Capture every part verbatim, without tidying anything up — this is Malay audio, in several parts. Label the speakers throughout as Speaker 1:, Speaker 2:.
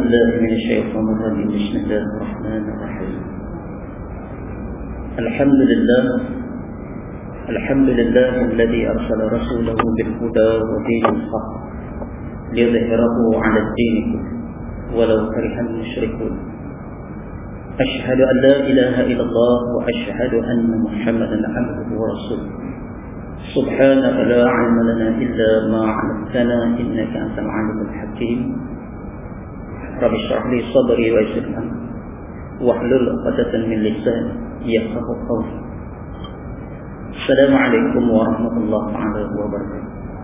Speaker 1: بالله من الشيطان الرجيم. بسم الله الرحمن الرحيم. الحمد لله الحمد لله الذي أرسل رسوله بالهدى ودين الحق ليظهره على الدين كله ولو كره المشركون. أشهد أن لا إله إلا الله وأشهد أن محمدا عبده ورسوله. سبحانك لا علم لنا إلا ما علمتنا إنك أنت العليم الحكيم. رب اشرح لي صدري ويسر لي أمري واحلل عقدة من لساني يفقهوا قولي. Assalamualaikum warahmatullahi wabarakatuh.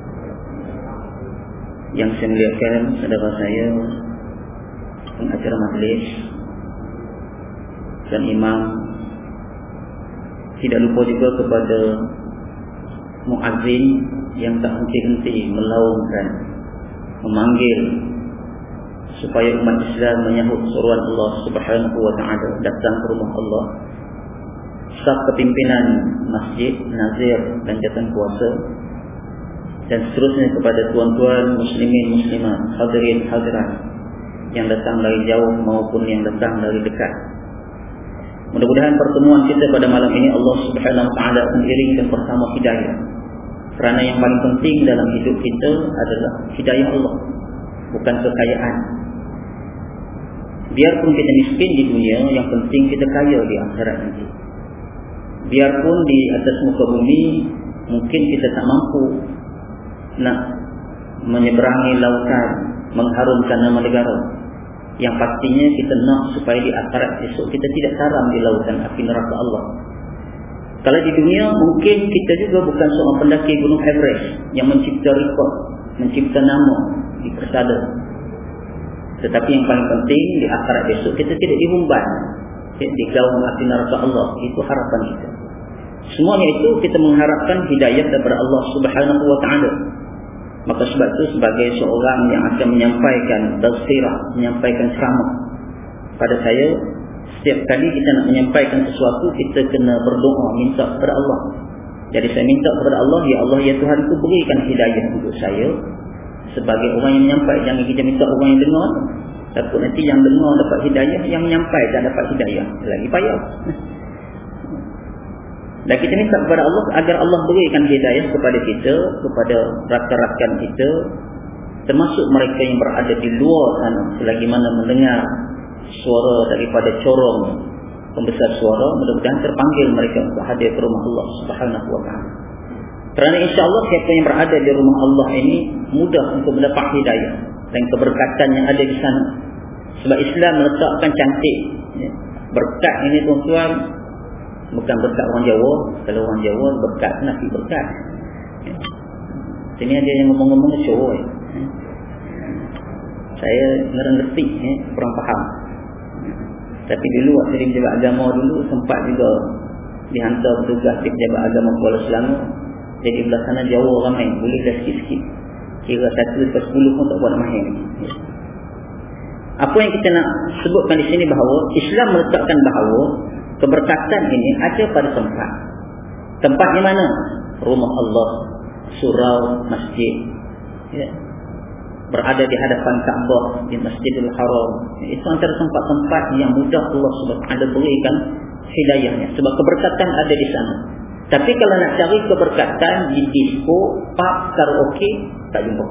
Speaker 1: Yang saya muliakan saudara saya, pengacara majlis dan imam, tidak lupa juga kepada muazzin yang tak henti-henti melaungkan, memanggil supaya umat Islam menyambut seruan Allah Subhanahu wa taala datang ke rumah Allah. Staf kepimpinan masjid, nazir dan jawatan kuasa, dan seterusnya kepada tuan-tuan muslimin muslimat, hadirin hadirat yang datang dari jauh maupun yang datang dari dekat. Mudah-mudahan pertemuan kita pada malam ini Allah Subhanahu wa taala akan iringkan bersama hidayah. Kerana yang paling penting dalam hidup kita adalah hidayah Allah, bukan kekayaan. Biarpun kita miskin di dunia, yang penting kita kaya di akhirat nanti. Biarpun di atas muka bumi mungkin kita tak mampu nak menyeberangi lautan, mengharumkan nama negara, yang pastinya kita nak supaya di akhirat esok kita tidak karam di lautan api neraka Allah. Kalau di dunia mungkin kita juga bukan seorang pendaki gunung Everest yang mencipta rekod, mencipta nama di persada. Tetapi yang paling penting di akhirat besok kita tidak dihumban di gaung api neraka Allah. Itu harapan kita. Semuanya itu kita mengharapkan hidayah daripada Allah Subhanahu wa taala. Maka sebab itu sebagai seorang yang akan menyampaikan tazkirah, menyampaikan ceramah pada saya, setiap kali kita nak menyampaikan sesuatu kita kena berdoa, minta kepada Allah. Jadi saya minta kepada Allah, ya Allah ya Tuhan, ku berikan hidayah untuk saya sebagai orang yang menyampaikan. Jangan kita minta orang yang dengar, takut nanti yang dengar dapat hidayah, yang menyampaikan tak dapat hidayah, lagi payah. Dan kita minta kepada Allah agar Allah berikan hidayah kepada kita, kepada rakan-rakan kita, termasuk mereka yang berada di luar sana, selagi mana mendengar suara daripada corong pembesar suara, mudah-mudahan terpanggil mereka untuk hadir ke rumah Allah Subhanahu wa taala. Kerana insya-Allah siapa yang berada di rumah Allah ini mudah untuk mendapat hidayah dan keberkatan yang ada di sana. Sebab Islam meletakkan cantik, ya. Berkat ini tuan-tuan bukan berkat orang Jawa. Kalau orang Jawa berkat nasi berkat, ya. Sini ada yang ngomong-ngomong cowok, ya. Saya ngerti, ya, kurang faham. Tapi dulu waktu di pejabat agama dulu sempat juga dihantar bertugas di pejabat agama Kuala Selangor. Jadi belah sana Jawa ramai, boleh dah sikit-sikit. Kira satu ke sepuluh pun tak buat mahir. Apa yang kita nak sebutkan di sini bahawa Islam meletakkan bahawa keberkatan ini ada pada tempat. Tempatnya mana? Rumah Allah, surau, masjid, ya. Berada di hadapan Kaabah, di Masjidil Haram. Itu antara tempat-tempat yang mudah Allah Subhanahu wa taala berikan hidayahnya, sebab keberkatan ada di sana. Tapi kalau nak cari keberkatan di disco, pub, karaoke, tak jumpa.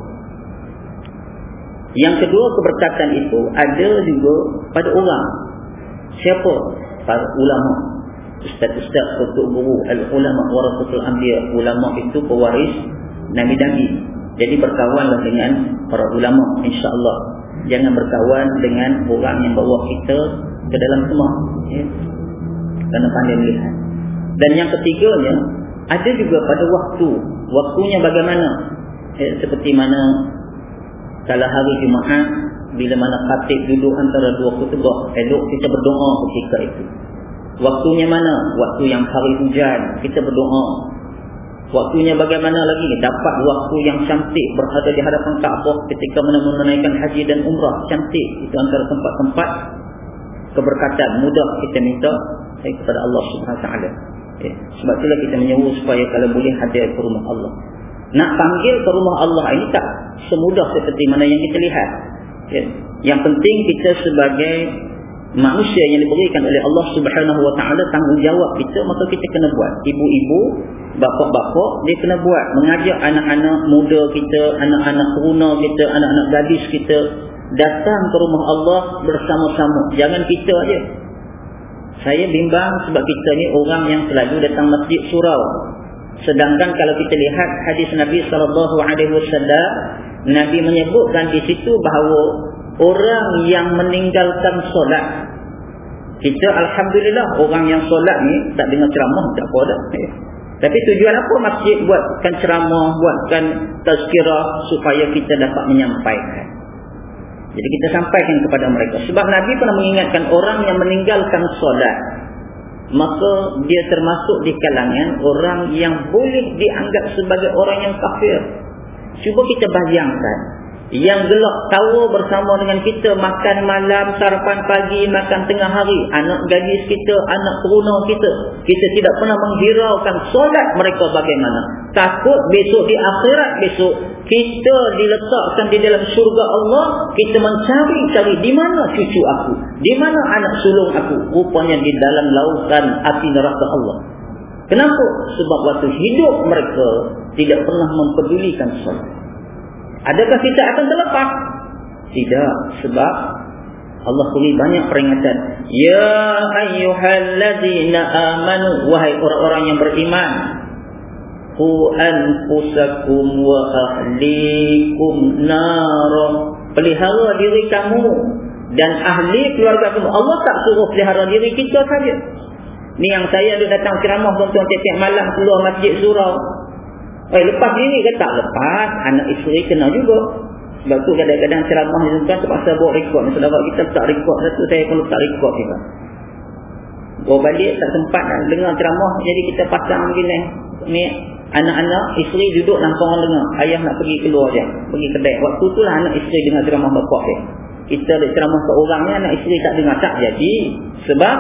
Speaker 1: Yang kedua, keberkatan itu ada juga pada orang. Siapa? Para ulama, ustaz-ustaz, ketua guru, al-ulama warasatul anbiya. Ulama itu pewaris nabi-nabi. Jadi berkawanlah dengan para ulama, insya-Allah. Jangan berkawan dengan orang yang bawa kita ke dalam semua, ya. Kerana pandai melihat. Dan yang ketiganya, ada juga pada waktu. Waktunya bagaimana? Ya, seperti mana kalau hari Jumaat, bila mana khatib duduk antara dua khutbah, elok kita berdoa ketika itu. Waktunya mana? Waktu yang hari hujan, kita berdoa. Waktunya bagaimana lagi? Dapat waktu yang cantik berada di hadapan Kaabah ketika menunaikan haji dan umrah, cantik. Itu antara tempat-tempat keberkatan, mudah kita minta kepada Allah Subhanahu wa taala. Ya. Sebab itulah kita menyeru supaya kalau boleh hadir ke rumah Allah. Nak panggil ke rumah Allah ini tak semudah seperti mana yang kita lihat. Ya. Yang penting kita sebagai manusia yang diberikan oleh Allah Subhanahu Wa Taala tanggungjawab kita, maka kita kena buat. Ibu-ibu, bapa-bapa, dia kena buat, mengajak anak-anak muda kita, anak-anak teruna kita, anak-anak gadis kita datang ke rumah Allah bersama-sama. Jangan kita aja. Saya bimbang sebab kita ni orang yang selalu datang masjid surau. Sedangkan kalau kita lihat hadis Nabi sallallahu alaihi wasallam, Nabi menyebutkan di situ bahawa orang yang meninggalkan solat, kita alhamdulillah orang yang solat ni tak dengar ceramah, tak apa dah. Tapi tujuan apa masjid buatkan ceramah, buatkan tazkirah supaya kita dapat menyampaikan. Jadi kita sampaikan kepada mereka. Sebab Nabi pernah mengingatkan orang yang meninggalkan solat, maka dia termasuk di kalangan orang yang boleh dianggap sebagai orang yang kafir. Cuba kita bayangkan, yang gelak tawa bersama dengan kita, makan malam, sarapan pagi, makan tengah hari, anak gadis kita, anak teruna kita, kita tidak pernah menghiraukan solat mereka bagaimana. Takut besok di akhirat, besok kita diletakkan di dalam syurga Allah, kita mencari-cari di mana cucu aku, di mana anak sulung aku, rupanya di dalam lautan api neraka Allah. Kenapa? Sebab waktu hidup mereka tidak pernah mempedulikan solat. Adakah kita akan terlepas? Tidak, sebab Allah beri banyak peringatan. Ya ayyuhalladzina amanu, wahai orang-orang yang beriman, qu anfusakum wa ahlikum nara, pelihara diri kamu dan ahli keluarga kamu. Allah tak suruh pelihara diri kita saja. Ni yang saya ada datang ceramah tuan-tuan tiap-tiap malam keluar masjid surau. Eh, lepas diri ke tak lepas, anak isteri kena juga. Sebab tu kadang-kadang ceramah ni tuan terpaksa bawa rekod. Saudara kita tak rekod satu, saya pun tak rekod juga. Bawa balik tak sempat nak dengar ceramah, jadi kita pasang begini. Ni anak-anak isteri duduk lampang orang dengar. Ayah nak pergi keluar je, pergi kedai. Waktu tu lah anak isteri dengar ceramah bapak dia. Kita ada ceramah seorang ni, anak isteri tak dengar. Tak jadi. Sebab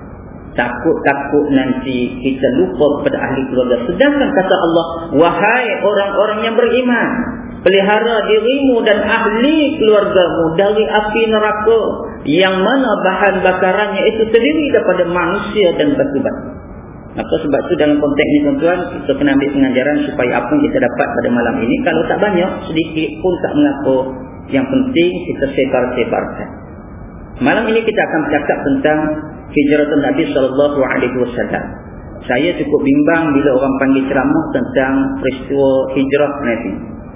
Speaker 1: takut-takut nanti kita lupa kepada ahli keluarga. Sedangkan kata Allah, wahai orang-orang yang beriman, pelihara dirimu dan ahli keluargamu dari api neraka, yang mana bahan bakarannya itu terdiri daripada manusia dan batu-batu. Maka sebab itu dalam konteks ini tuan-tuan, kita kena ambil pengajaran supaya apa yang kita dapat pada malam ini, kalau tak banyak, sedikit pun tak mengapa. Yang penting kita sebar-sebarkan. Malam ini kita akan bercakap tentang hijratan Nabi sallallahu alaihi wasallam. Saya cukup bimbang bila orang panggil ceramah tentang peristiwa hijrah Nabi,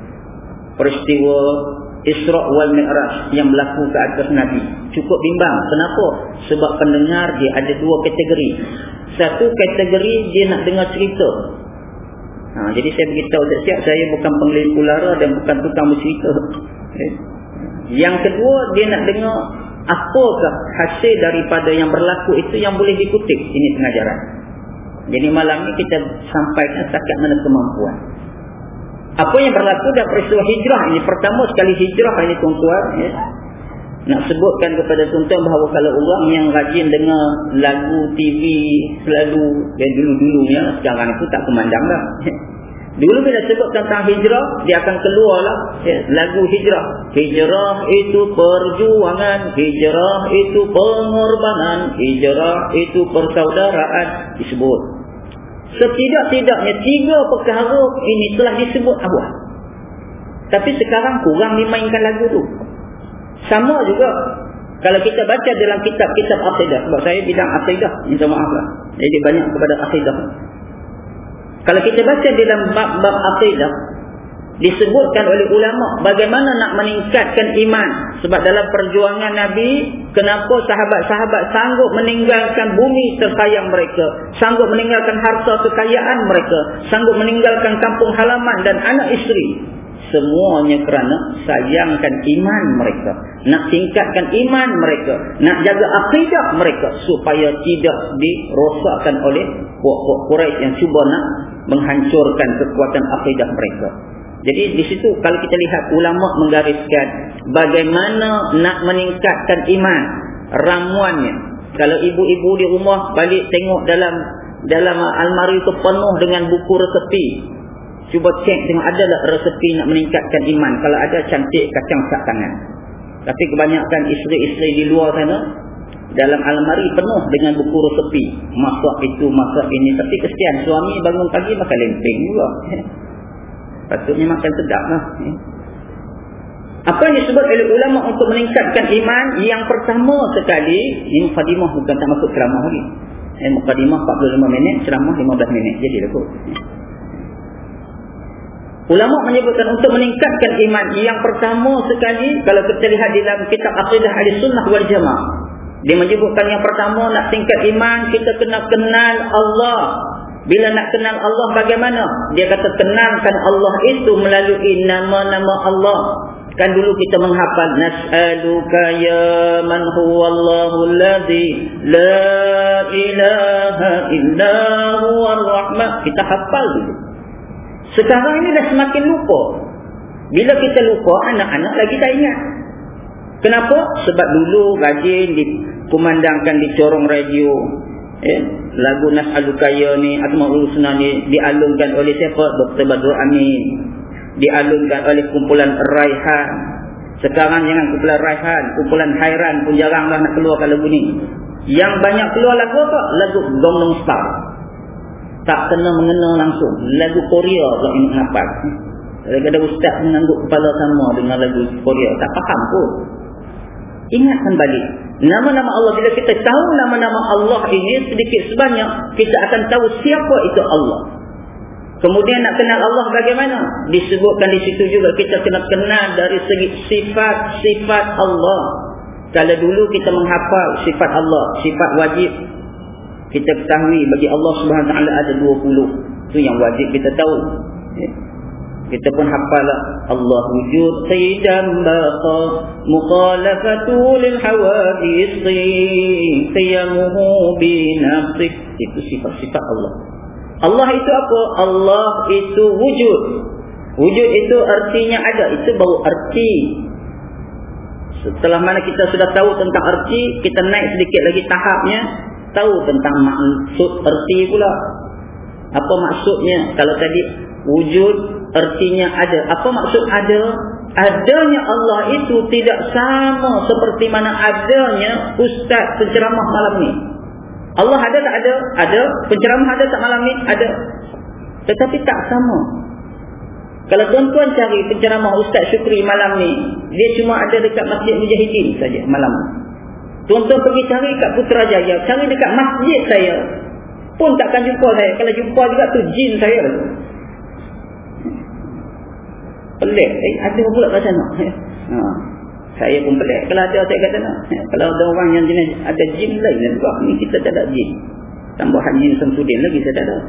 Speaker 1: peristiwa Isra wal Mi'raj yang berlaku ke atas Nabi. Cukup bimbang. Kenapa? Sebab pendengar dia ada dua kategori. Satu kategori dia nak dengar cerita. Ha, jadi saya beritahu siap-siap, saya bukan pengelis ulara dan bukan tukang bercerita. Okay. Yang kedua, dia nak dengar apakah hasil daripada yang berlaku itu yang boleh dikutip. Ini pengajaran. Jadi malam ni kita sampaikan setakat mana kemampuan. Apa yang berlaku dalam peristiwa hijrah ini. Pertama sekali hijrah ini tuan-tuan, ya, nak sebutkan kepada tuan-tuan bahawa kalau orang yang rajin dengar lagu T V selalu dan dulu-dulunya, sekarang itu tak kemandang dah. Dulu bila sebut tentang hijrah, dia akan keluarlah ya, lagu hijrah. Hijrah itu perjuangan, hijrah itu pengorbanan, hijrah itu persaudaraan, disebut. Setidak-tidaknya tiga perkara ini telah disebut awal. Tapi sekarang kurang dimainkan lagu tu. Sama juga kalau kita baca dalam kitab-kitab akidah. Sebab saya bidang akidah, minta maaf lah. Jadi banyak kepada akidah. Kalau kita baca dalam bab-bab akidah, disebutkan oleh ulama bagaimana nak meningkatkan iman. Sebab dalam perjuangan Nabi, kenapa sahabat-sahabat sanggup meninggalkan bumi tersayang mereka, sanggup meninggalkan harta kekayaan mereka, sanggup meninggalkan kampung halaman dan anak isteri. Semuanya kerana sayangkan iman mereka, nak tingkatkan iman mereka, nak jaga akidah mereka supaya tidak dirosakkan oleh puak-puak Quraisy yang cuba nak menghancurkan kekuatan akidah mereka. Jadi di situ kalau kita lihat ulama menggariskan bagaimana nak meningkatkan iman, ramuannya. Kalau ibu-ibu di rumah balik tengok dalam dalam almari itu penuh dengan buku resepi. Cuba cek tengok ada tak resepi nak meningkatkan iman. Kalau ada, cantik kacang kat tangan. Tapi kebanyakan isteri-isteri di luar sana, dalam almari penuh dengan buku resepi. Masak itu, masak ini. Tapi kesian, suami bangun pagi makan lempeng juga. Patutnya makan sedap lah. Apa yang disebut oleh ulama untuk meningkatkan iman? Yang pertama sekali, ini mukadimah bukan tak masuk ceramah lagi. Eh, mukadimah empat puluh lima minit, ceramah lima belas minit. Jadi dah kot. Ulama menyebutkan untuk meningkatkan iman, yang pertama sekali, kalau kita lihat di dalam kitab Aqidah Ahlussunnah wal Jamaah, dia menyebutkan yang pertama, nak tingkat iman, kita kena kenal Allah. Bila nak kenal Allah bagaimana? Dia kata kenalkan Allah itu melalui nama-nama Allah. Kan dulu kita menghafal nas'aluka ya man huwallahu alladhi la ilaha illa huwar rahman. Kita hafal dulu. Sekarang ini dah semakin lupa. Bila kita lupa, anak-anak lagi tak ingat. Kenapa? Sebab dulu rajin dikumandangkan di corong radio. Eh, lagu Nas'aluka ya ni, Asmaul Husna ni dialunkan oleh siapa? Doktor Badrul Amin. Dialunkan oleh kumpulan Raihan. Sekarang jangan kumpulan Raihan, kumpulan Hairan pun jaranglah nak keluarkan lagu ni. Yang banyak keluar lagu apa? Lagu Gangnam Style. Tak kena mengena langsung. Lagu Korea pula ingat nafas. Kadang-kadang ustaz mengangguk kepala sama dengan lagu Korea. Tak faham pun. Ingatkan balik. Nama-nama Allah, bila kita tahu nama-nama Allah ini sedikit sebanyak, kita akan tahu siapa itu Allah. Kemudian nak kenal Allah bagaimana? Disebutkan di situ juga kita kena kenal dari segi sifat-sifat Allah. Kalau dulu kita menghafal sifat Allah, sifat wajib, kita ketahui bagi Allah Subhanahu Wa Taala ada dua puluh. Itu yang wajib kita tahu. Kita pun hafal lah. Allah wujud sayyidan baqa mukhalafatu lil hawadis qiyamuhu bi nafsih. Itu sifat-sifat Allah. Allah itu apa? Allah itu wujud. Wujud itu artinya ada. Itu baru arti. Setelah mana kita sudah tahu tentang arti, kita naik sedikit lagi tahapnya, tahu tentang maksud arti pula. Apa maksudnya? Kalau tadi wujud artinya ada. Apa maksud ada? Adanya Allah itu tidak sama seperti mana adanya ustaz penceramah malam ni. Allah ada tak ada? Ada. Penceramah ada tak malam ni? Ada. Tetapi tak sama. Kalau tuan-tuan cari penceramah Ustaz Syukri malam ni, dia cuma ada dekat Masjid Mujahidin saja malam. Tuan-tuan pergi cari kat Putrajaya, cari dekat masjid saya, pun takkan jumpa saya. Kalau jumpa juga tu jin saya. Pelik. Eh, ada pula kat sana. Ha. Saya pun pelik. Kalau ada saya kata nak. Kalau ada orang yang jenis ada jin lain juga, ni kita tak ada jin. Tambahan jin Samsudin lagi saya tak ada.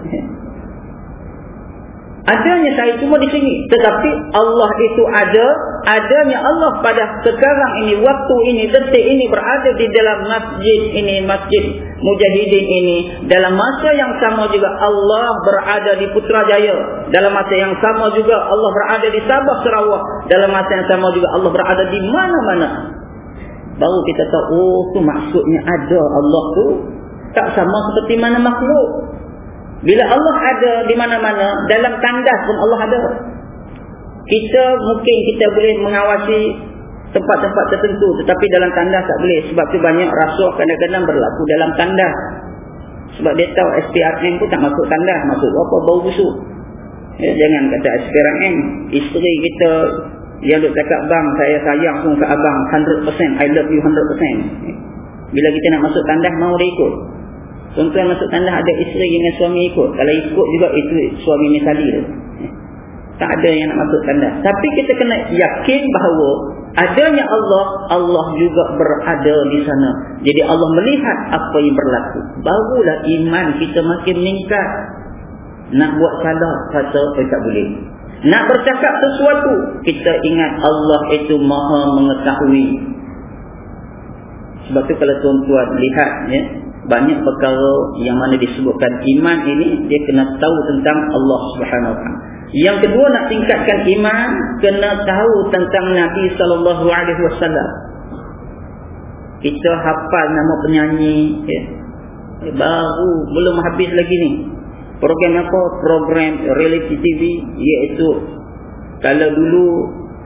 Speaker 1: Adanya saya cuma di sini. Tetapi Allah itu ada. Adanya Allah pada sekarang ini, waktu ini, detik ini berada di dalam masjid ini, Masjid Mujahidin ini. Dalam masa yang sama juga Allah berada di Putrajaya. Dalam masa yang sama juga Allah berada di Sabah Sarawak. Dalam masa yang sama juga Allah berada di mana-mana. Baru kita tahu, oh tu maksudnya ada Allah tu. Tak sama seperti mana makhluk. Bila Allah ada di mana-mana, dalam tandas pun Allah ada. Kita mungkin kita boleh mengawasi tempat-tempat tertentu, tetapi dalam tandas tak boleh. Sebab tu banyak rasuah kadang-kadang berlaku dalam tandas. Sebab dia tahu S P R M pun tak masuk tandas, masuk apa? Bau busuk. Ya, jangan kata S P R M. Isteri kita yang duk cakap, bang saya sayang pun ke abang one hundred percent, I love you one hundred percent. Bila kita nak masuk tandas, mau dia ikut. Tuan-tuan masuk tandas ada isteri dengan suami ikut. Kalau ikut juga itu suami misali tu. Tak ada yang nak masuk tandas. Tapi kita kena yakin bahawa adanya Allah, Allah juga berada di sana. Jadi Allah melihat apa yang berlaku. Barulah iman kita makin meningkat. Nak buat salah, kata eh, tak boleh. Nak bercakap sesuatu, kita ingat Allah itu maha mengetahui. Sebab tu kalau tuan-tuan lihat ya, banyak perkara yang mana disebutkan iman ini, dia kena tahu tentang Allah Subhanahu Wa Taala. Yang kedua, nak tingkatkan iman, kena tahu tentang Nabi sallallahu alaihi wasallam. Kita hafal nama penyanyi ya. Baru belum habis lagi ni. Program apa? Program reality T V, iaitu kalau dulu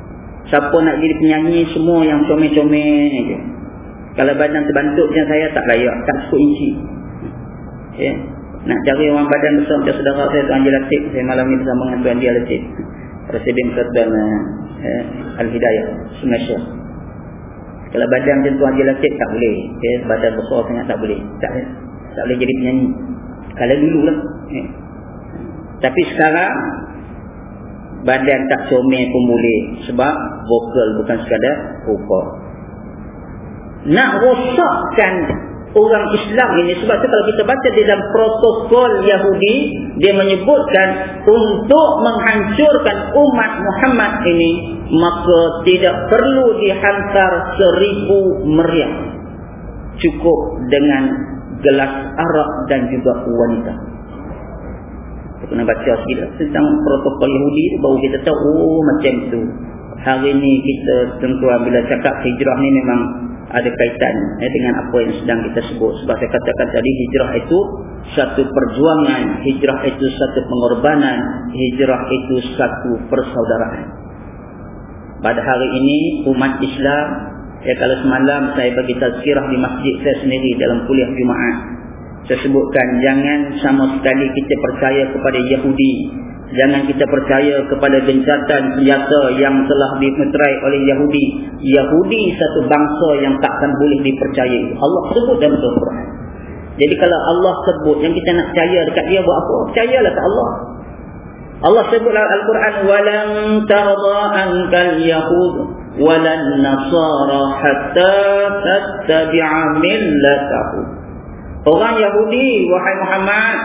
Speaker 1: Siapa nak jadi penyanyi, semua yang comel-comel je. Kalau badan terbantuk macam saya, tak layak, tak cukup inci. Ya. Nak cari orang badan besar macam saudara saya, Tuan Haji Latif. Saya malam ni bersama dengan Tuan Haji Latif, Presiden Persatuan eh, Al-Hidayah Malaysia. Kalau badan macam Tuan Haji Latif, tak boleh. Ya. Badan besar sangat tak boleh. Tak, tak boleh jadi penyanyi. Kalau dulu lah. Ya. Tapi sekarang badan tak comel pun boleh, sebab vokal bukan sekadar rupa. Nak rosakkan orang Islam ini, sebab tu kalau kita baca di dalam protokol Yahudi, dia menyebutkan untuk menghancurkan umat Muhammad ini, maka tidak perlu dihantar seribu meriam, cukup dengan gelas arak dan juga wanita. Kita kena baca sikit tentang protokol Yahudi tu, baru kita tahu, oh macam tu. Hari ni kita tuan-tuan bila cakap hijrah ni memang ada kaitan eh, dengan apa yang sedang kita sebut. Sebab saya katakan tadi, hijrah itu satu perjuangan, hijrah itu satu pengorbanan, hijrah itu satu persaudaraan. Pada hari ini umat Islam, ya, kalau semalam saya bagi tazkirah di masjid saya sendiri dalam kuliah Jumaat, saya sebutkan jangan sama sekali kita percaya kepada Yahudi. Jangan kita percaya kepada gencatan senjata yang telah dimeterai oleh Yahudi. Yahudi satu bangsa yang takkan boleh dipercayai. Allah sebut dalam Al-Quran. Jadi kalau Allah sebut, yang kita nak percaya dekat dia buat apa? Percayalah ke Allah. Allah sebut dalam Al-Quran, walan tarda ankal yahud walan nasara hatta tattabi'a millatahum. Orang Yahudi, wahai Muhammad,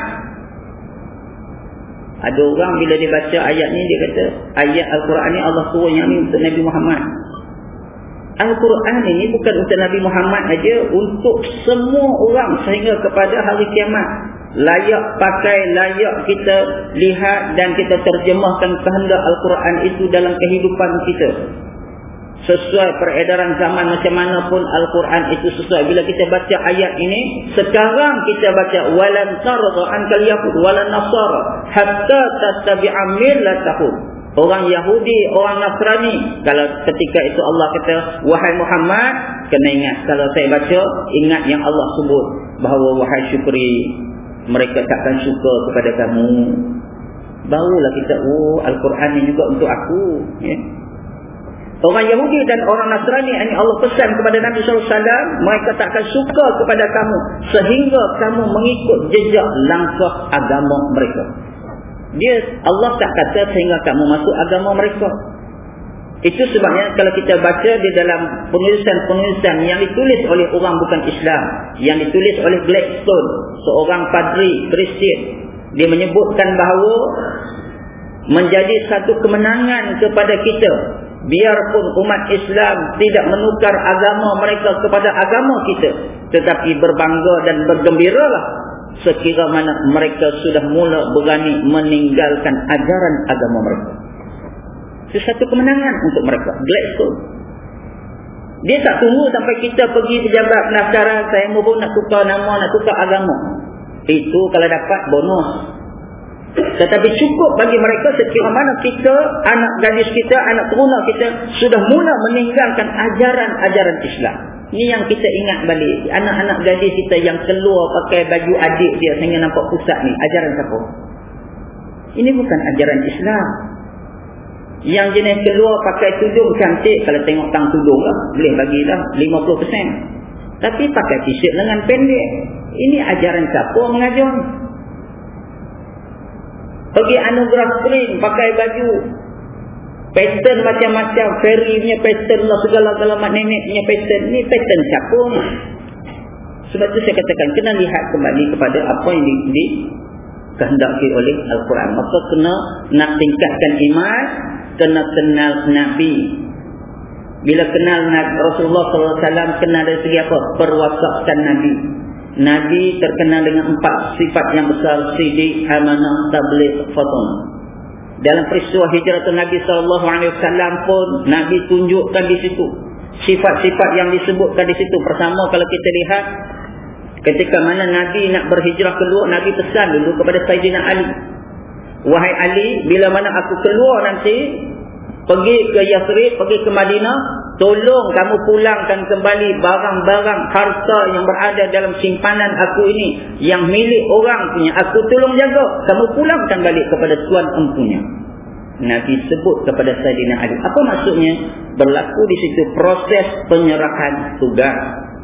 Speaker 1: ada orang bila dia baca ayat ni, dia kata ayat Al-Quran ni Allah turun yang ni untuk Nabi Muhammad. Al-Quran ini bukan untuk Nabi Muhammad aja, untuk semua orang sehingga kepada hari kiamat. Layak pakai, layak kita lihat dan kita terjemahkan kehendak Al-Quran itu dalam kehidupan kita. Sesuai peredaran zaman macam mana pun Al-Quran itu sesuai. Bila kita baca ayat ini, sekarang kita baca walan tarda ankal yahud walan nasara hatta tattabi'a millatahum. Orang Yahudi, orang Nasrani, kalau ketika itu Allah kata wahai Muhammad, kena ingat, kalau saya baca, ingat yang Allah sebut bahawa wahai syukri, mereka takkan suka kepada kamu. Barulah kita, oh Al-Quran ini juga untuk aku, ya. Orang Yahudi dan orang Nasrani ini Allah pesan kepada Nabi sallallahu alaihi wasallam, mereka takkan suka kepada kamu sehingga kamu mengikut jejak langkah agama mereka. Dia, Allah tak kata sehingga kamu masuk agama mereka. Itu sebabnya kalau kita baca di dalam penulisan-penulisan yang ditulis oleh orang bukan Islam, yang ditulis oleh Gladstone, seorang padri Kristian, dia menyebutkan bahawa menjadi satu kemenangan kepada kita, biarpun umat Islam tidak menukar agama mereka kepada agama kita, tetapi berbangga dan bergembiralah sekira mana mereka sudah mula berani meninggalkan ajaran agama mereka. Itu satu kemenangan untuk mereka. Gladstone, dia tak tunggu sampai kita pergi pejabat pendaftaran, saya mohon nak tukar nama, nak tukar agama. Itu kalau dapat bonus. Tetapi cukup bagi mereka sekiranya mana kita, anak gadis kita, anak teruna kita sudah mula meninggalkan ajaran-ajaran Islam. Ini yang kita ingat balik. Anak-anak gadis kita yang keluar pakai baju adik dia sehingga nampak pusat ni, ajaran siapa? Ini bukan ajaran Islam. Yang jenis keluar pakai tudung cantik, kalau tengok tang tudung lah, boleh bagilah lima puluh peratus. Tapi pakai t-shirt lengan pendek, ini ajaran siapa mengajar? Pergi anugerah screen, pakai baju pattern macam-macam, fairy punya pattern lah, segala-gala mak nenek punya pattern. Ni pattern siapa ni? Sebab tu saya katakan, kena lihat kembali kepada apa yang di, di kehendaki oleh Al-Quran. Maka kena nak tingkatkan iman, kena kenal Nabi. Bila kenal Rasulullah sallallahu alaihi wasallam, kenal dari segi apa? Perwatakan Nabi. Nabi terkenal dengan empat sifat yang besar: sidiq, amanah, tabligh, fatonah. Dalam peristiwa hijrah Nabi sallallahu alaihi wasallam pun Nabi tunjukkan di situ sifat-sifat yang disebutkan di situ. Pertama, kalau kita lihat ketika mana Nabi nak berhijrah keluar, Nabi pesan dulu kepada Sayyidina Ali, wahai Ali, bila mana aku keluar nanti, pergi ke Yathrib, pergi ke Madinah, tolong kamu pulangkan kembali barang-barang harta yang berada dalam simpanan aku ini, yang milik orang punya, aku tolong jaga, kamu pulangkan balik kepada tuan empunya. Nabi sebut kepada Saidina Ali. Apa maksudnya? Berlaku di situ proses penyerahan tugas.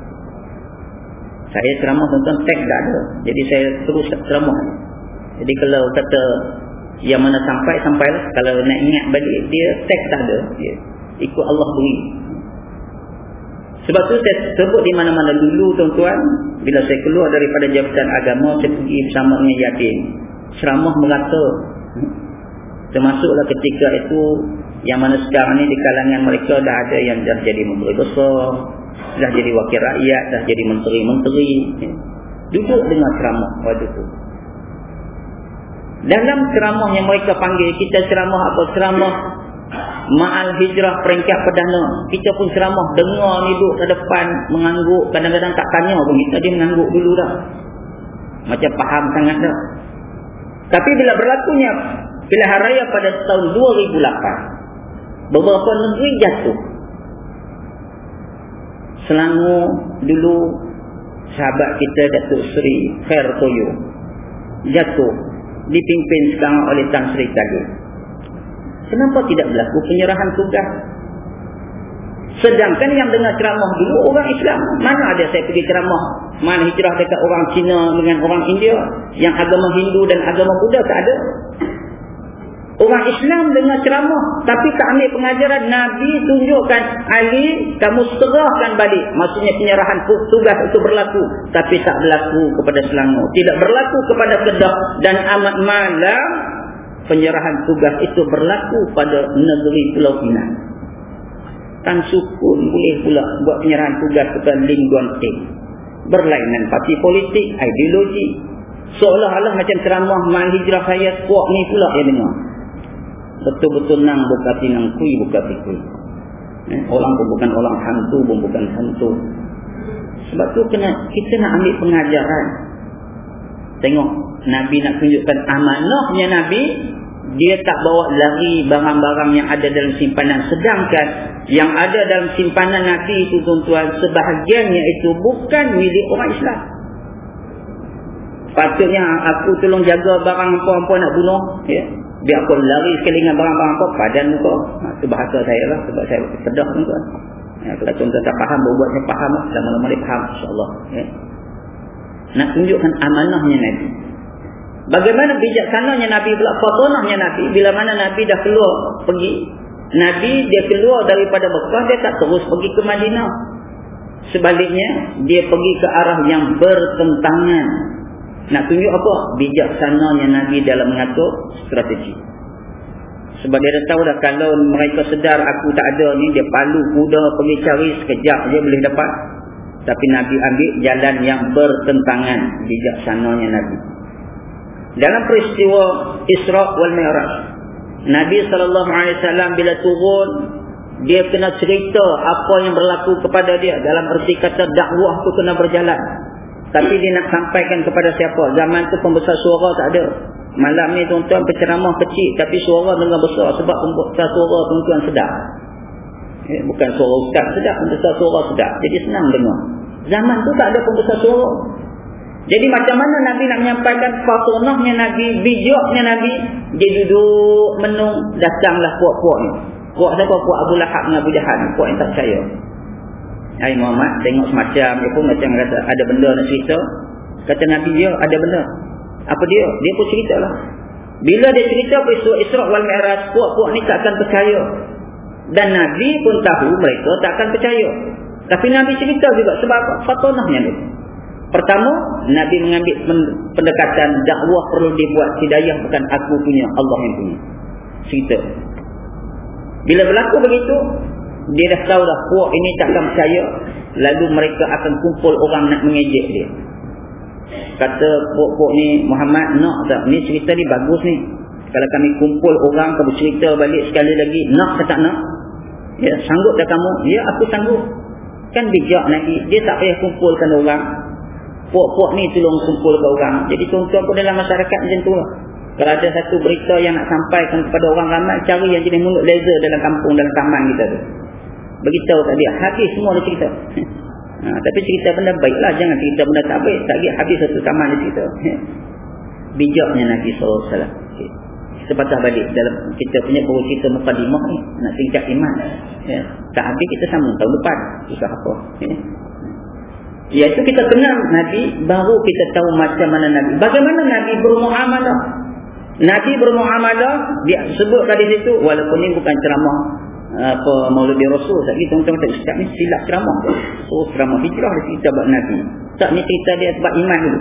Speaker 1: Saya ceramah tentang teks tak ada, jadi saya terus ceramah. Jadi kalau kata yang mana sampai, sampailah. Kalau nak ingat balik, dia teks tak ada, dia ikut Allah beri. Sebab tu saya sebut di mana-mana dulu tuan-tuan, bila saya keluar daripada jabatan agama, saya pergi bersama dengan yatim, ceramah merata. Termasuklah ketika itu, yang mana sekarang ni di kalangan mereka dah ada yang dah jadi menteri besar, dah jadi wakil rakyat, dah jadi menteri-menteri, duduk dengar ceramah waktu tu. Dalam ceramah yang mereka panggil, kita ceramah apa? Ceramah Ma'al Hijrah peringkat perdana. Kita pun ceramah, dengar ni duduk ke depan, mengangguk, kadang-kadang tak tanya pun kita, dia mengangguk dulu dah, macam faham sangat dah. Tapi bila berlakunya pilihan raya pada tahun dua ribu lapan, beberapa negeri jatuh. Selangor dulu, sahabat kita Datuk Seri Khair Toyo jatuh, dipimpin sekarang oleh Tan Sri Tagir. Kenapa tidak berlaku penyerahan tugas? Sedangkan yang dengar ceramah dulu orang Islam. Mana ada saya pergi ceramah Ma'al Hijrah dekat orang Cina dengan orang India, yang agama Hindu dan agama Buddha, tak ada. Orang Islam dengar ceramah, tapi tak ambil pengajaran. Nabi tunjukkan, Ali, kamu serahkan balik. Maksudnya penyerahan tugas itu berlaku, tapi tak berlaku kepada Selangor, tidak berlaku kepada Kedah dan Amat Malam. Penyerahan tugas itu berlaku pada negeri Pulau Pinang. Tan Sukun boleh pula buat penyerahan tugas kepada Lim Guan Eng. Berlainan parti politik, ideologi. Seolah-olah macam ceramah Ma'al Hijrah saya kuat ni pula dia dengar. Betul-betul nang buka tinang kui buka pikui. Eh, orang pun bukan orang, hantu pun bukan hantu. Sebab tu kena, kita nak ambil pengajaran. Tengok, Nabi nak tunjukkan amanahnya Nabi. Dia tak bawa lari barang-barang yang ada dalam simpanan. Sedangkan yang ada dalam simpanan Nabi itu tuan-tuan, sebahagiannya itu bukan milik orang Islam. Patutnya aku tolong jaga barang apa-apa nak bunuh, ya. Biar aku lari sekali dengan barang-barang apa, padan muka. Ha, itu bahasa saya lah, sebab saya sedar tuan-tuan. Ya, kalau tuan-tuan tak faham, berbuatnya faham lah. Lama-lama dia faham, insyaAllah. Ya. Nak tunjukkan amanahnya Nabi. Bagaimana bijaksananya Nabi pula, fatonahnya Nabi. Bila mana Nabi dah keluar pergi, Nabi dia keluar daripada Mekah, dia tak terus pergi ke Madinah. Sebaliknya, dia pergi ke arah yang bertentangan. Nak tunjuk apa? Bijaksananya Nabi dalam mengatur strategi. Sebab dia dah tahu dah, kalau mereka sedar aku tak ada ni, dia palu kuda pergi cari, sekejap je boleh dapat. Tapi Nabi ambil jalan yang bertentangan. Bijaksananya Nabi. Dalam peristiwa Isra' wal Mi'raj, Nabi sallallahu alaihi wasallam bila turun, dia kena cerita apa yang berlaku kepada dia. Dalam erti kata dakwah tu kena berjalan. Tapi dia nak sampaikan kepada siapa? Zaman tu pembesar suara tak ada. Malam ni tuan-tuan penceramah kecil, tapi suara dengar besar. Sebab pembesar suara tuan-tuan sedap. Eh, bukan suara ustaz sedap, pembesar suara sedap. Jadi senang dengar. Zaman tu tak ada pembesar suara. Jadi macam mana Nabi nak menyampaikan fatonahnya Nabi, bijaknya Nabi? Dia duduk menung, datanglah puak-puak ni. Puak siapa? Puak Abu Lahab dengan Abu Jahal. Puak yang tak percaya. Hai Muhammad, tengok semacam dia pun macam kata ada benda nak cerita. Kata Nabi dia ada benda. Apa dia? Dia pun ceritalah. Bila dia cerita peristiwa Isra' wal Mi'raj, puak-puak ni takkan percaya. Dan Nabi pun tahu mereka takkan percaya. Tapi Nabi cerita juga sebab apa? Fatonahnya ni. Pertama, Nabi mengambil pendekatan dakwah perlu dibuat, hidayah bukan aku punya, Allah yang punya. Cerita. Bila berlaku begitu, dia dah tahu dah puak ini takkan percaya. Lalu mereka akan kumpul orang nak mengejek dia. Kata puak-puak ni, Muhammad nak tak? Ni cerita ni bagus ni. Kalau kami kumpul orang, kamu cerita balik sekali lagi, nak ke tak nak? Ya, sanggup dah kamu? Ya, aku sanggup. Kan bijak Nabi, dia tak payah kumpulkan orang. Puak-puak ni tolong kumpul ke orang. Jadi tuan-tuan pun dalam masyarakat macam tu lah. Kalau ada satu berita yang nak sampaikan kepada orang ramai, cari yang jenis mulut laser dalam kampung, dalam taman kita tu. Beritahu kat dia, habis semua dia cerita. Ha, tapi cerita benda baiklah, jangan cerita benda tak baik. Tak lagi habis satu taman dia cerita. Bijaknya Nabi sallallahu alaihi wasallam. Okay. Kita patah balik dalam kita punya baru cerita mukadimah ni, nak tingkat iman. Ya. Tak habis kita sambung tahun depan. Susah apa. Ya. Iaitu kita kenal Nabi, baru kita tahu macam mana Nabi. Bagaimana Nabi bermuamalah. Nabi bermuamalah, dia sebutkan di situ, walaupun ini bukan ceramah apa Maulidi Rasul, tapi tuan-tuan kata ustaz ni silap ceramah. So ceramah hijrah dia cerita buat Nabi. Tak, ni cerita dia sebab iman dulu.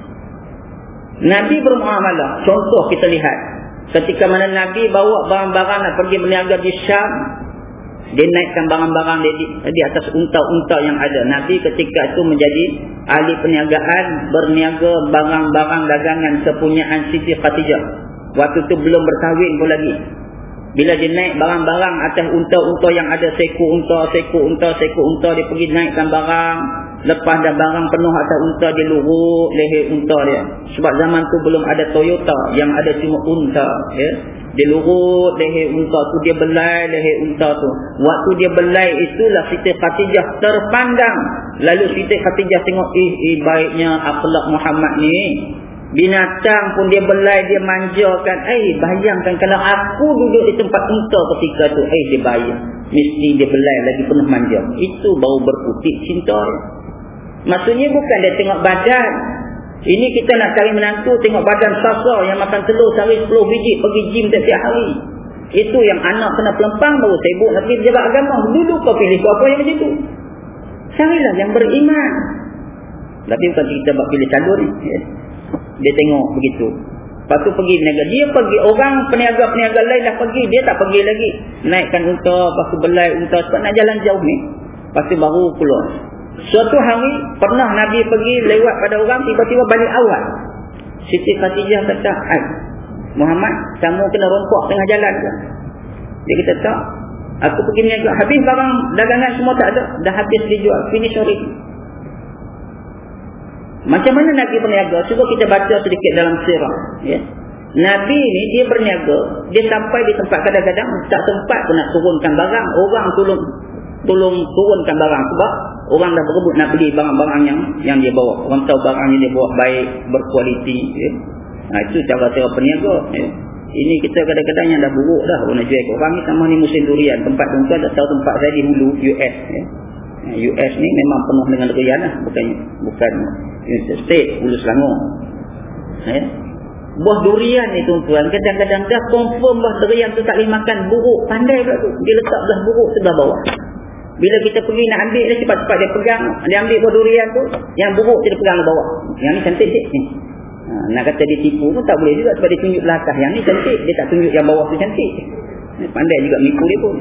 Speaker 1: Nabi bermuamalah. Contoh kita lihat, ketika mana Nabi bawa barang-barang nak pergi berniaga di Syam, dia naikkan barang-barang dia di, di atas unta-unta yang ada. Nabi ketika itu menjadi ahli perniagaan, berniaga barang-barang dagangan kepunyaan Siti Khadijah. Waktu itu belum berkahwin pun lagi. Bila dia naik barang-barang atas unta-unta yang ada, seekor unta, seekor unta, seekor unta, dia pergi naikkan barang. Lepas dah barang penuh atas unta, dia lurut leher unta dia. Sebab zaman tu belum ada Toyota, yang ada cuma unta. Ya. Dia lurut leher unta tu, dia belai leher unta tu. Waktu dia belai itulah Siti Khadijah terpandang. Lalu Siti Khadijah tengok, eh, eh baiknya akhlak Muhammad ni. Binatang pun dia belai, dia manjakan. Eh, bayangkan kalau aku duduk di tempat unta ketika tu, eh, dia bayang. Mesti dia belai lagi penuh manja. Itu baru berputik cinta dia. Maksudnya bukan dia tengok badan. Ini kita nak cari menantu, tengok badan sasar yang makan telur sehari sepuluh biji, pergi gym setiap hari. Itu yang anak kena pelempang, baru sibuk nak pergi pejabat agama. Dulu kau pilih kau apa yang macam tu. Carilah yang beriman. Tapi bukan kita buat pilih calon ni. Dia tengok begitu. Lepas tu pergi berniaga. Dia pergi, orang peniaga-peniaga lain dah pergi, dia tak pergi lagi. Naikkan unta, lepas tu belai unta sebab nak jalan jauh ni. Lepas tu baru keluar. Suatu hari pernah Nabi pergi lewat pada orang, tiba-tiba balik awal. Siti Khadijah kata, "Ai, Muhammad, kamu kena rompok tengah jalan ke?" Dia kata, "Tak. Aku pergi berniaga, habis barang dagangan semua tak ada, dah habis dijual, finish already." Macam mana Nabi berniaga? Cuba kita baca sedikit dalam sirah. Ya. Nabi ni dia berniaga, dia sampai di tempat kadang-kadang tak sempat pun nak turunkan barang. Orang tolong tolong turunkan barang sebab orang dah berebut nak beli barang-barang yang yang dia bawa. Orang tahu barang yang dia bawa baik, berkualiti. Ya. Nah, itu cara-cara berniaga. Ya. Ini kita kadang-kadang yang dah buruk dah orang jual ke orang ni. Sama ni musim durian. Tempat tuan-tuan tak tahu tempat saya di Hulu, U S. Ya. U S ni memang penuh dengan durian lah. Bukan bukan United States, Hulu Selangor. Ya. Buah durian ni tuan-tuan, kadang-kadang dah confirm buah durian tu tak boleh makan, buruk. Pandai pula tu. Dia letak belah buruk sebelah bawah. Bila kita pergi nak ambil dia, cepat-cepat dia pegang. Dia ambil buah durian tu, yang buruk dia pegang di bawah. Yang ni cantik sikit ni. Ha, nak kata dia tipu pun tak boleh juga sebab dia tunjuk belah atas. Yang ni cantik, dia tak tunjuk yang bawah tu cantik. Pandai juga menipu dia pun.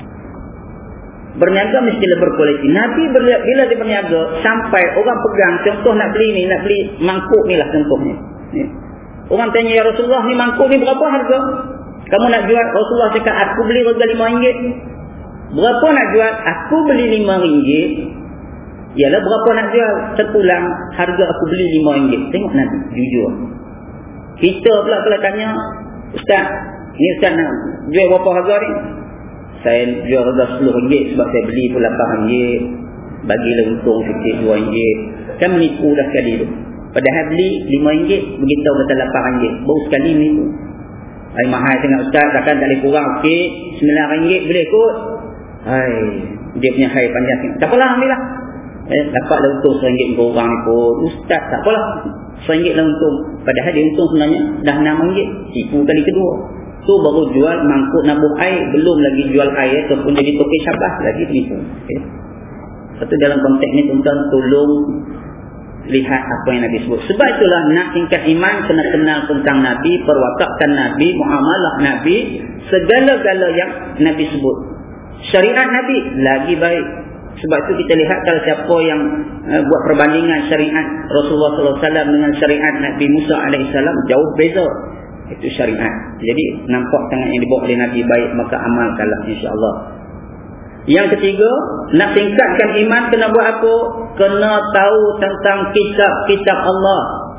Speaker 1: Berniaga mestilah berkualiti. Nabi bila dia berniaga, sampai orang pegang, contoh nak beli ni, nak beli mangkuk ni lah contohnya. Ya. Orang tanya, "Ya Rasulullah, ni mangkuk ni berapa harga?" Kamu nak jual, Rasulullah cakap, "Aku beli harga lima ringgit." Berapa nak jual? Aku beli lima ringgit. Yalah, berapa nak jual? Terpulang, harga aku beli lima ringgit. Tengok Nabi, jujur. Kita pula kalau tanya, "Ustaz, ni Ustaz nak jual berapa harga ni?" "Saya jual harga sepuluh ringgit sebab saya beli pun lapan ringgit. Bagilah untung sikit dua ringgit." Kan menipu dah sekali tu. Padahal beli lima ringgit, beritahu kata lapan ringgit. Baru sekali menipu. Hai, mahal sangat Ustaz, takkan tak boleh kurang. Okey, sembilan ringgit boleh kot. Hai, dia punya hai panjang sikit. Tak apalah, ambil lah. Eh, dapatlah untung seringgit kurang ni pun. Ustaz, tak apalah. Seringgit lah untung. Padahal dia untung sebenarnya dah enam ringgit. Tipu kali kedua. Tu baru jual mangkuk nabuh air. Belum lagi jual air ataupun jadi tokek syabas. Lagi penipu. Okay. Satu dalam konteks ni tuan-tuan, tolong lihat apa yang Nabi sebut. Sebab itulah nak tingkat iman, kena kenal tentang Nabi, perwatakan Nabi, muamalah Nabi, segala-gala yang Nabi sebut. Syariat Nabi lagi baik. Sebab itu kita lihat kalau siapa yang uh, buat perbandingan syariat Rasulullah sallallahu alaihi wasallam dengan syariat Nabi Musa alaihi salam, jauh beza. Itu syariat. Jadi nampak sangat yang dibawa oleh Nabi baik, maka amalkanlah insya-Allah. Yang ketiga, nak tingkatkan iman kena buat apa? Kena tahu tentang kitab-kitab Allah.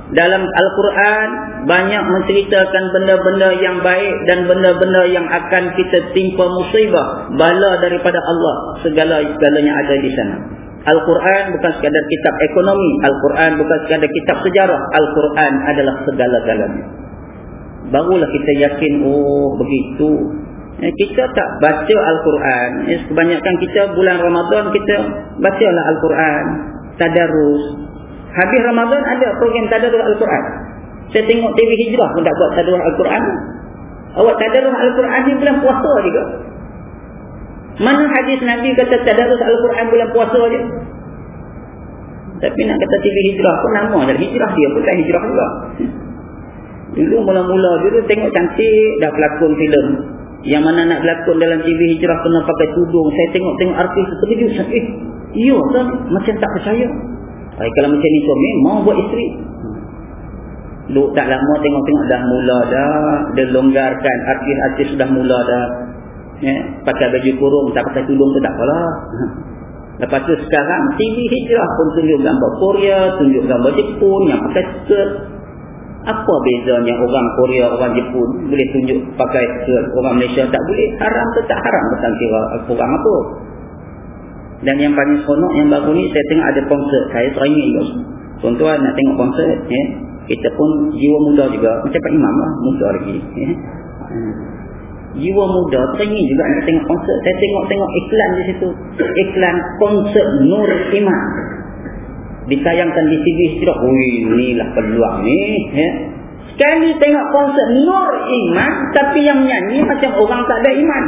Speaker 1: Dalam Al-Quran banyak menceritakan benda-benda yang baik dan benda-benda yang akan kita timpa musibah, bala daripada Allah, segala-galanya ada di sana. Al-Quran bukan sekadar kitab ekonomi, Al-Quran bukan sekadar kitab sejarah, Al-Quran adalah segala-galanya. Barulah kita yakin, oh begitu. Eh, kita tak baca Al-Quran. Eh, kebanyakan kita bulan Ramadan kita bacalah Al-Quran, tadarus. Habis Ramadan ada program tadarus Al-Quran. Saya tengok T V Hijrah pun tak buat tadarus Al-Quran. Awak tadarus Al-Quran ni bulan puasa juga. Mana hadis Nabi kata tadarus Al-Quran bulan puasa je? Tapi nak kata T V Hijrah pun nama dah Hijrah, dia pun tak Hijrah juga. Dulu mula-mula dulu tengok cantik dah pelakon filem. Yang mana nak berlakon dalam T V Hijrah kena pakai tudung. Saya tengok-tengok artis terkejut. Eh, iya kan? Macam tak percaya. Ay, kalau macam ni suami mau buat isteri. Duk tak lama tengok-tengok dah mula dah. Dia longgarkan. Artis-artis sudah mula dah. Eh, pakai baju kurung, tak pakai tudung tu tak apalah. Lepas tu sekarang T V Hijrah pun tunjuk gambar Korea, tunjuk gambar Jepun yang pakai skirt. Apa bezanya orang Korea, orang Jepun boleh tunjuk pakai skirt, orang Malaysia tak boleh? Haram ke tak haram? Bukan kira orang apa. Dan yang paling seronok yang baru ni, saya tengok ada konsert. Saya teringin bos. Tuan-tuan nak tengok konsert, eh? Kita pun jiwa muda juga. Macam Pak Imam lah, muda lagi. Eh? Jiwa muda, teringin juga nak tengok konsert. Saya tengok-tengok iklan di situ. Iklan konsert Nur Iman. Ditayangkan di T V Hijrah. Ui, inilah peluang ni. Ya. Sekali tengok konsert Nur Iman, tapi yang nyanyi macam orang tak ada iman.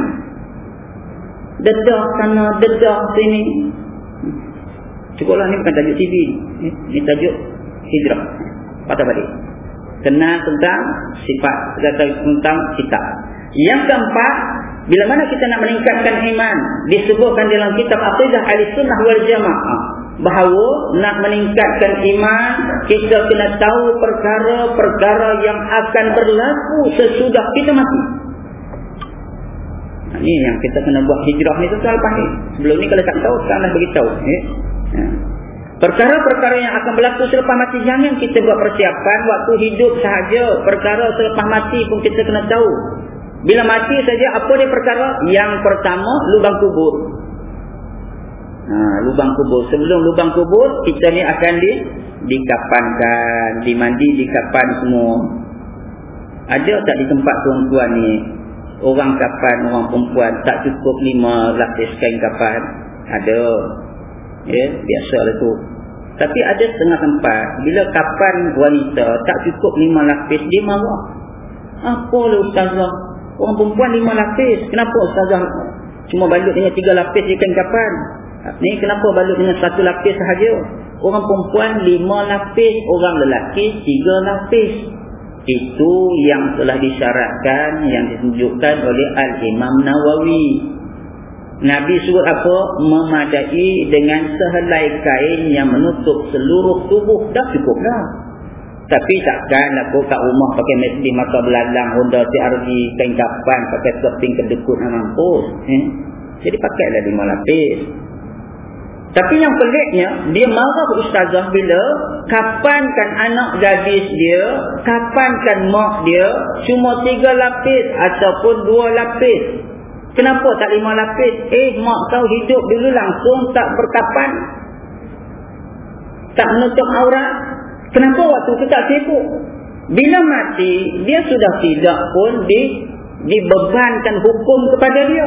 Speaker 1: Dedah sana, dedah sini. Cukuplah ni bukan tajuk T V. Ini tajuk Hijrah. Patah balik. Kenal tentang sifat, tentang kitab. Yang keempat, bila mana kita nak meningkatkan iman, disebutkan dalam kitab Aqidah Ahlussunnah wal Jamaah bahawa nak meningkatkan iman, kita kena tahu perkara-perkara yang akan berlaku sesudah kita mati. Nah, ini yang kita kena buat hijrah ni tu lepas ni. Sebelum ni kalau tak tahu, sekarang dah beritahu. Eh? Ya. Perkara-perkara yang akan berlaku selepas mati, jangan kita buat persiapan waktu hidup sahaja. Perkara selepas mati pun kita kena tahu. Bila mati saja, apa dia perkara? Yang pertama, lubang kubur. Ha, lubang kubur. Sebelum lubang kubur, kita ni akan di dikapankan, dimandi, dikapan semua. Ada tak di tempat tuan-tuan ni, orang kapan, orang perempuan tak cukup lima lapis kain kapan? Ada. Ya, biasalah tu. Tapi ada setengah tempat, bila kapan wanita tak cukup lima lapis, dia marah. Apa lah ustazah? Orang perempuan lima lapis. Kenapa ustazah cuma balut dengan tiga lapis di kain kapan? Ni kenapa balut dengan satu lapis sahaja? Orang perempuan lima lapis, orang lelaki tiga lapis. Itu yang telah disyaratkan, yang ditunjukkan oleh Al-Imam Nawawi. Nabi suruh apa? Memadai dengan sehelai kain yang menutup seluruh tubuh. Dah cukup dah. Tapi takkan aku kat rumah pakai Mercedes mata belalang, Honda C R V, kain kapan, pakai keping kedekut nak mampus. Eh? Jadi pakailah lima lapis. Tapi yang peliknya, dia marah ustazah bila kapankan anak gadis dia, kapankan mak dia cuma tiga lapis ataupun dua lapis. Kenapa tak lima lapis? Eh, mak kau hidup dulu langsung tak berkapan, tak menutup aurat. Kenapa waktu tu tak sibuk? Bila mati, dia sudah tidak pun di, dibebankan hukum kepada dia.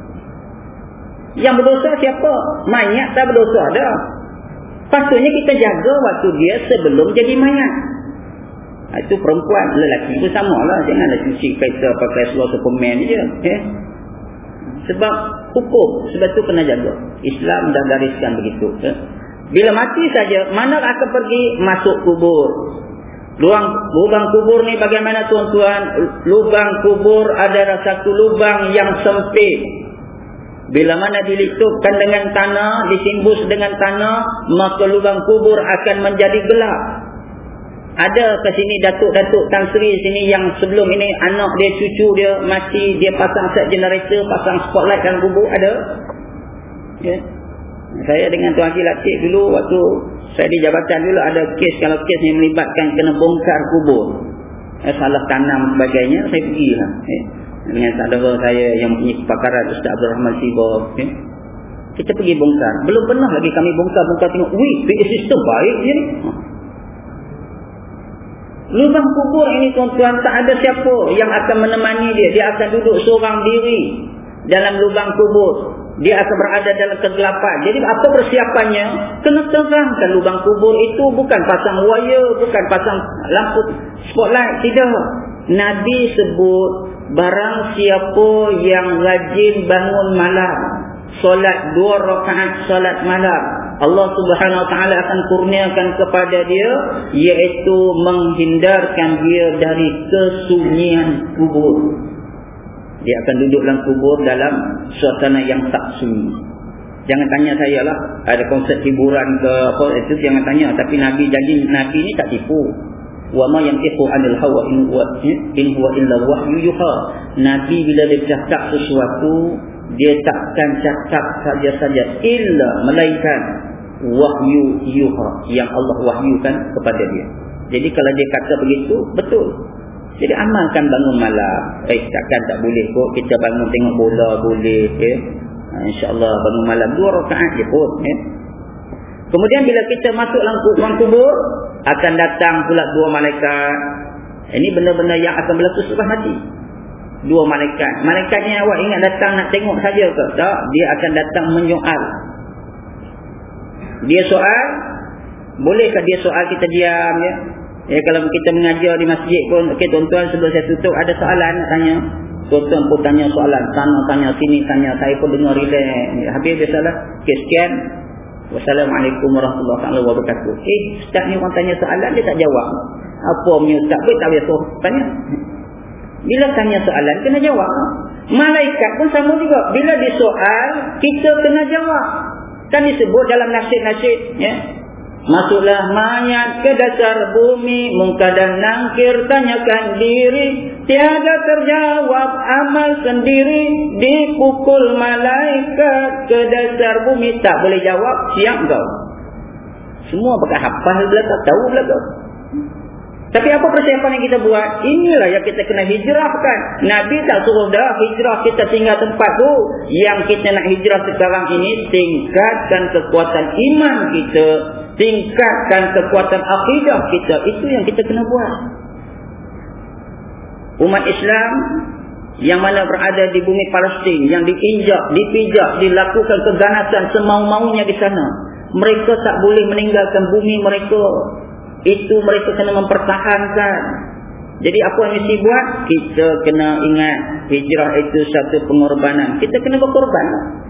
Speaker 1: Yang berdosa siapa? Mayat tak berdosa dah. Patutnya kita jaga waktu dia sebelum jadi mayat. Itu perempuan, lelaki pun sama lah. Janganlah cuci kereta pakai seluar Superman je. Eh? Sebab hukum, sebab tu kena jaga. Islam dah gariskan begitu. Eh? Bila mati saja, mana akan pergi? Masuk kubur. Lubang, lubang kubur ni bagaimana tuan-tuan? Lubang kubur adalah satu lubang yang sempit. Bila mana dilitupkan dengan tanah, disimbus dengan tanah, maka lubang kubur akan menjadi gelap. Ada ke sini datuk-datuk Tan Sri sini yang sebelum ini anak dia, cucu dia mati, dia pasang set generator, pasang spotlight dalam kubur? Ada? Ya. Saya dengan Tuan Haji Latif dulu waktu Saya di jabatan dulu ada kes, kalau kes yang melibatkan kena bongkar kubur, eh, salah tanam sebagainya, saya pergilah eh, dengan saudara saya yang punya kepakaran, Ustaz Abdul Rahman Sibor. Eh. Kita pergi bongkar. Belum pernah lagi kami bongkar-bongkar tengok, wih, P A system baik je ni. Lubang kubur ini tuan-tuan, tak ada siapa yang akan menemani dia. Dia akan duduk seorang diri dalam lubang kubur. Dia akan berada dalam kegelapan. Jadi apa persiapannya? Kena terangkan lubang kubur itu, bukan pasang wire, bukan pasang lampu spotlight, tidak. Nabi sebut, barang siapa yang rajin bangun malam, solat dua rakaat solat malam, Allah Subhanahu Wa Taala akan kurniakan kepada dia, iaitu menghindarkan dia dari kesunyian kubur. Dia akan duduk dalam kubur dalam suasana yang tak sunyi. Jangan tanya saya lah, ada konsep hiburan ke apa itu, jangan tanya. Tapi Nabi janji, Nabi ni tak tipu. Wa ma yantiqu 'anil hawa in huwa in huwa illa wahyu yuha. Nabi bila dia cakap sesuatu, dia takkan cakap saja-saja, illa melainkan wahyu yuha, yang Allah wahyukan kepada dia. Jadi kalau dia kata begitu, betul. Jadi amalkan bangun malam. Eh, takkan tak boleh kok kita bangun tengok bola, boleh ya. Ha, InsyaAllah bangun malam dua rakaat je pun ya. Kemudian bila kita masuk dalam ruang kubur, akan datang pula dua malaikat. Ini benda-benda yang akan berlaku selepas mati. Dua malaikat. Malaikat ni awak ingat datang nak tengok saja ke? Tak. Dia akan datang menyoal. Dia soal, bolehkah dia soal kita diam ya? Ya, kalau kita mengajar di masjid pun, okey tuan-tuan, sebelum saya tutup ada soalan nak tanya. Tuan-tuan pun tanya soalan, sana tanya, sini tanya, saya pun dengar relax. Habis biasalah, okey sekian. Wassalamualaikum warahmatullahi wabarakatuh. Eh, ustaz ni orang tanya soalan, dia tak jawab. Apa punya ustaz pun tak biasa tanya. Bila tanya soalan, kena jawab. Malaikat pun sama juga. Bila disoal, kita kena jawab. Kan disebut dalam nasyid-nasyid ya. Masuklah mayat ke dasar bumi, munkar dan nangkir tanyakan diri, tiada terjawab amal sendiri, dipukul malaikat ke dasar bumi, tak boleh jawab, siap kau. Semua pakai hafal belakang, tahu belakang. Tapi apa persiapan yang kita buat? Inilah yang kita kena hijrahkan. Nabi tak suruh dah hijrah kita tinggal tempat tu. Yang kita nak hijrah sekarang ini, tingkatkan kekuatan iman kita, tingkatkan kekuatan akidah kita. Itu yang kita kena buat. Umat Islam yang mana berada di bumi Palestin, yang diinjak, dipijak, dilakukan keganasan semau-maunya di sana, mereka tak boleh meninggalkan bumi mereka. Itu mereka kena mempertahankan. Jadi apa yang mesti buat? Kita kena ingat, hijrah itu satu pengorbanan. Kita kena berkorban.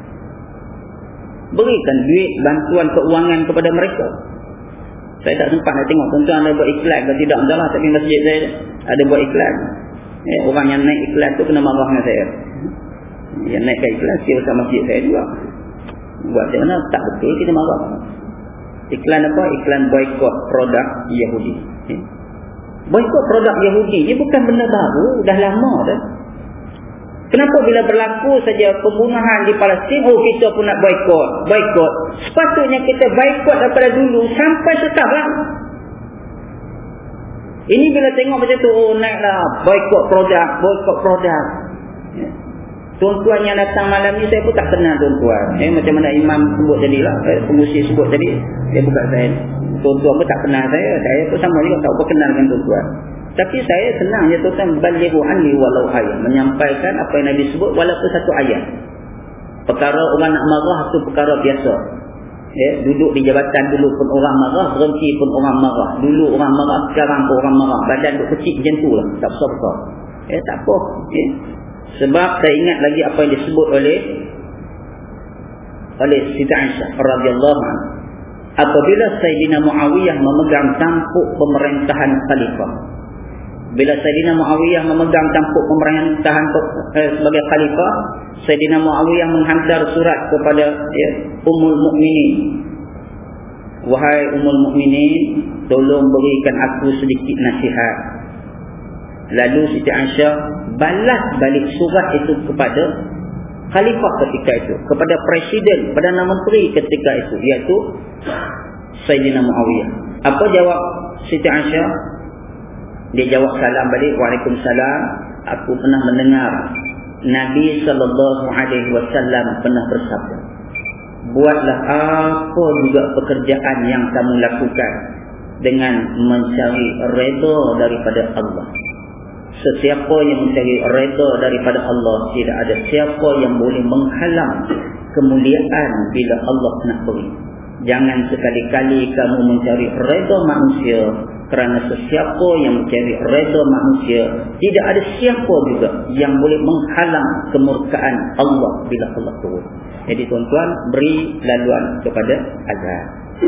Speaker 1: Berikan duit, bantuan keuangan kepada mereka. Saya tak sempat nak tengok tuan-tuan ada buat iklan ke tidak. Entahlah, tapi masjid saya ada buat iklan. Eh, orang yang naik iklan tu kena marah dengan saya. Yang naikkan iklan sikit besar masjid saya juga. Buat macam mana? Tak betul, kita marah. Iklan apa? Iklan boykot produk Yahudi. Eh? Boykot produk Yahudi ni bukan benda baru, dah lama dah. Kenapa bila berlaku saja pembunuhan di Palestin, oh kita pun nak boykot, boykot. Sepatutnya kita boykot daripada dulu sampai sekarang. Ini bila tengok macam tu, oh naiklah boykot produk, boykot produk. Ya. Tuan-tuan yang datang malam ni saya pun tak kenal tuan-tuan. Eh, macam mana imam sebut tadi lah, eh, pengusi sebut tadi, dia bukan saya. Tuan-tuan pun tak kenal saya, saya pun sama juga tak berkenal dengan tuan-tuan. Tapi saya senang je tuan-tuan, balighu anni walau ayat, menyampaikan apa yang Nabi sebut walaupun satu ayat. Perkara orang nak marah itu perkara biasa. Ya, duduk di jabatan dulu pun orang marah, berhenti pun orang marah. Dulu orang marah, sekarang pun orang marah. Badan duk kecil macam tu lah, tak besar-besar. Ya, tak apa. Ya. Sebab saya ingat lagi apa yang disebut oleh oleh Siti Aisyah radhiyallahu anha. Apabila Sayyidina Muawiyah memegang tampuk pemerintahan khalifah. Bila Sayyidina Muawiyah memegang tampuk pemerintahan eh, sebagai khalifah, Sayyidina Muawiyah menghantar surat kepada ya, Ummul Mukminin. Wahai Ummul Mukminin, tolong berikan aku sedikit nasihat. Lalu Siti Aisyah balas balik surat itu kepada khalifah ketika itu, kepada presiden, Perdana Menteri ketika itu, iaitu Sayyidina Muawiyah. Apa jawab Siti Aisyah? Dia jawab salam balik, Waalaikumsalam. Aku pernah mendengar Nabi sallallahu alaihi wasallam pernah bersabda, buatlah apa juga pekerjaan yang kamu lakukan dengan mencari redha daripada Allah. Sesiapa yang mencari redha daripada Allah, tidak ada siapa yang boleh menghalang kemuliaan bila Allah nak beri. Jangan sekali-kali kamu mencari redha manusia, kerana sesiapa yang mencari redha manusia, tidak ada siapa juga yang boleh menghalang kemurkaan Allah bila Allah turun. Jadi tuan-tuan, beri laluan kepada azan.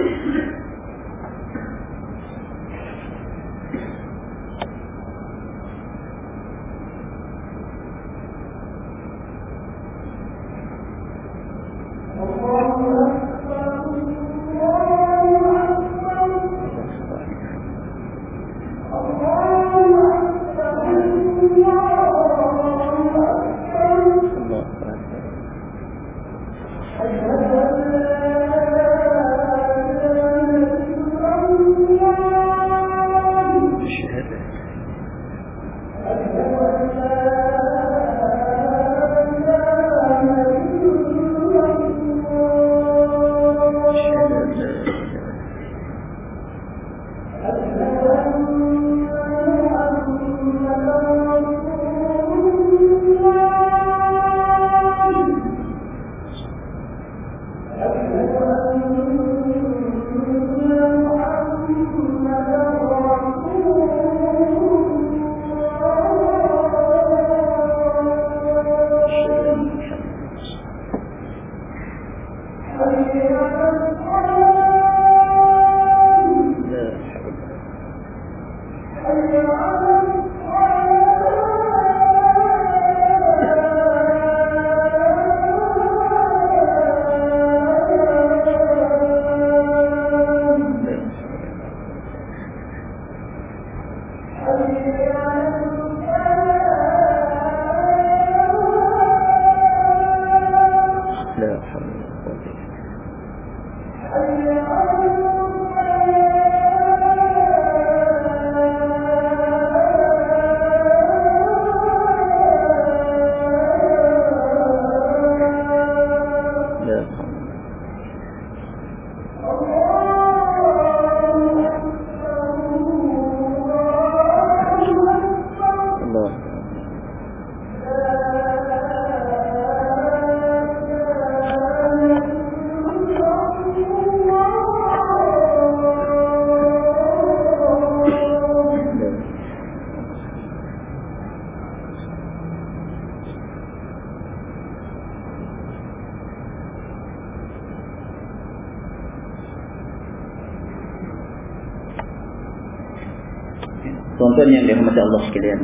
Speaker 1: Tuan-tuan yang dirahmati Allah sekalian,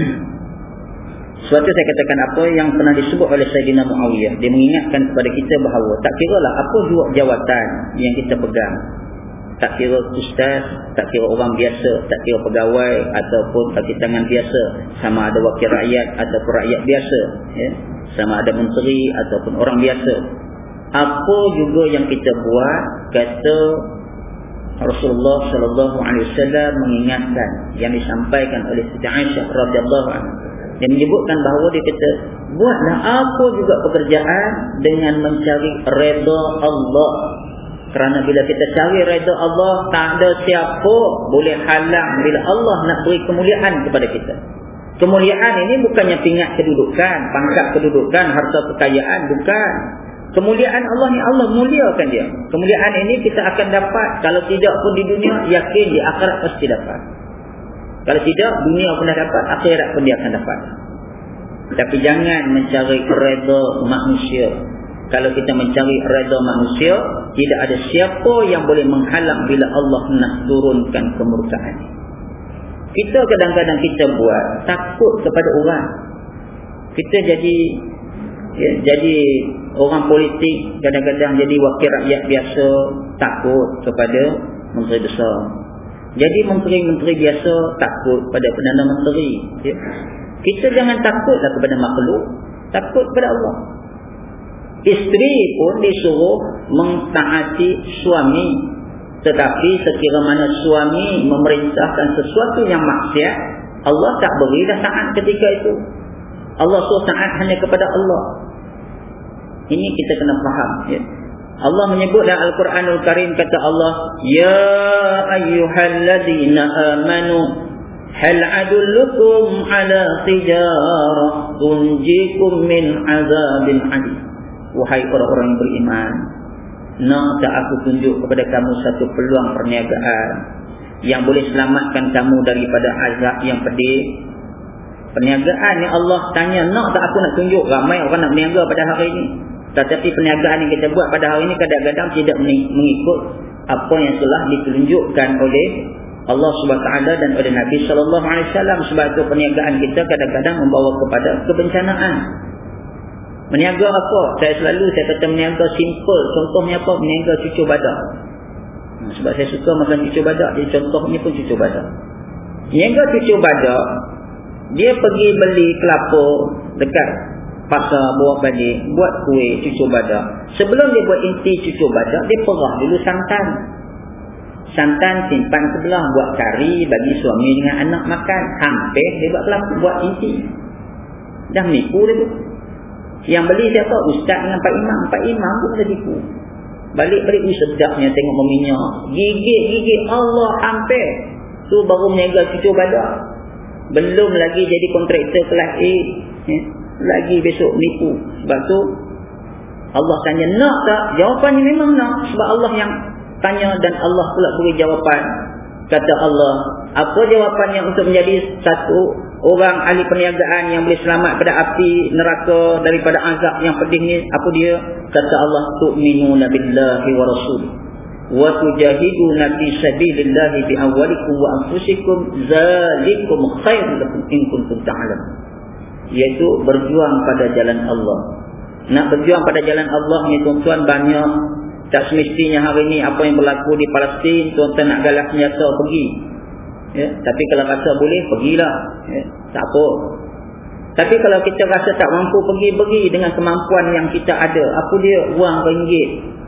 Speaker 1: suatu saya katakan apa yang pernah disebut oleh Sayyidina Muawiyah, dia mengingatkan kepada kita bahawa tak kiralah apa jua jawatan yang kita pegang, tak kira ustaz, tak kira orang biasa, tak kira pegawai ataupun kaki tangan biasa, sama ada wakil rakyat ataupun rakyat biasa, ya, sama ada menteri ataupun orang biasa, apa juga yang kita buat, kata Rasulullah sallallahu alaihi wasallam mengingatkan yang disampaikan oleh Siti Aisyah radhiyallahu anha. Dia menyebutkan bahawa dia kata, buatlah apa juga pekerjaan dengan mencari redha Allah. Kerana bila kita cari redha Allah, tak ada siapa boleh halang bila Allah nak beri kemuliaan kepada kita. Kemuliaan ini bukannya pingat kedudukan, pangkat kedudukan, harta kekayaan, bukan. Kemuliaan Allah ni Allah muliakan dia. Kemuliaan ini kita akan dapat, kalau tidak pun di dunia, yakin di akhirat pasti dapat. Kalau tidak, dunia pun dah dapat, akhirat pun dia akan dapat. Tapi jangan mencari redha manusia. Kalau kita mencari redha manusia, tidak ada siapa yang boleh menghalang bila Allah nak turunkan kemurkaan. Kita kadang-kadang kita buat takut kepada orang. Kita jadi ya, jadi orang politik, kadang-kadang jadi wakil rakyat biasa, takut kepada menteri besar. Jadi menteri-menteri biasa takut pada Perdana Menteri, ya. Kita jangan takutlah kepada makhluk, takut kepada Allah. Isteri pun disuruh mentaati suami. Tetapi sekira mana suami memerintahkan sesuatu yang maksiat, Allah tak beri dah taat ketika itu. Allah suruh taat hanya kepada Allah. Ini kita kena faham, ya. Allah menyebut dalam Al-Quranul Karim, kata Allah, ya ayyuhalladzina amanu hal adullukum ala tijarah tunjikum min azabin alim. Wahai orang-orang yang beriman, nak tak aku tunjuk kepada kamu satu peluang perniagaan yang boleh selamatkan kamu daripada azab yang pedih. Perniagaan ni Allah tanya, nak tak aku nak tunjuk? Ramai orang nak berniaga pada hari ini, tetapi perniagaan yang kita buat pada hari ini kadang-kadang tidak mengikut apa yang telah ditunjukkan oleh Allah subhanahu wa taala dan oleh Nabi sallallahu alaihi wasallam. Sebab itu perniagaan kita kadang-kadang membawa kepada kebencanaan. Meniaga apa? Saya selalu saya kata meniaga simple. Contohnya apa? Meniaga cucur badak. Sebab saya suka makan cucur badak, jadi contohnya pun cucur badak. Meniaga cucur badak, dia pergi beli kelapa dekat pasar, bawa balik, buat kuih cucur badak. Sebelum dia buat inti cucur badak, dia perah dulu santan. Santan simpan sebelah, buat kari bagi suami dengan anak makan. Hampir dia buat kelapa, buat inti. Dah menipu dia tu. Yang beli siapa? Ustaz dengan Pak Imam. Pak Imam pun dah tipu. Balik-balik, uh, sedapnya tengok meminyak. Gigit-gigit, Allah hampir. Tu baru meniaga cucur badak. Belum lagi jadi kontraktor kelas A. Ya. Lagi besok nipu. Sebab tu Allah tanya, nak tak? Jawapannya memang nak. Sebab Allah yang tanya dan Allah pula beri jawapan. Kata Allah, apa jawapannya untuk menjadi satu orang ahli perniagaan yang boleh selamat pada api neraka daripada azab yang pedih ni? Apa dia? Kata Allah, tu'minuna billahi wa rasulih wa tujahiduna fi sabilillahi bi amwalikum wa anfusikum zalikum khairul lakum in kuntum ta'lamun. Iaitu berjuang pada jalan Allah. Nak berjuang pada jalan Allah ni tuan-tuan banyak. Tak semestinya hari ni apa yang berlaku di Palestin tuan-tuan nak galas senjata pergi, ya. Tapi kalau rasa boleh, pergilah, ya. Tak apa. Tapi kalau kita rasa tak mampu pergi, pergi dengan kemampuan yang kita ada. Apa dia? Wang ringgit.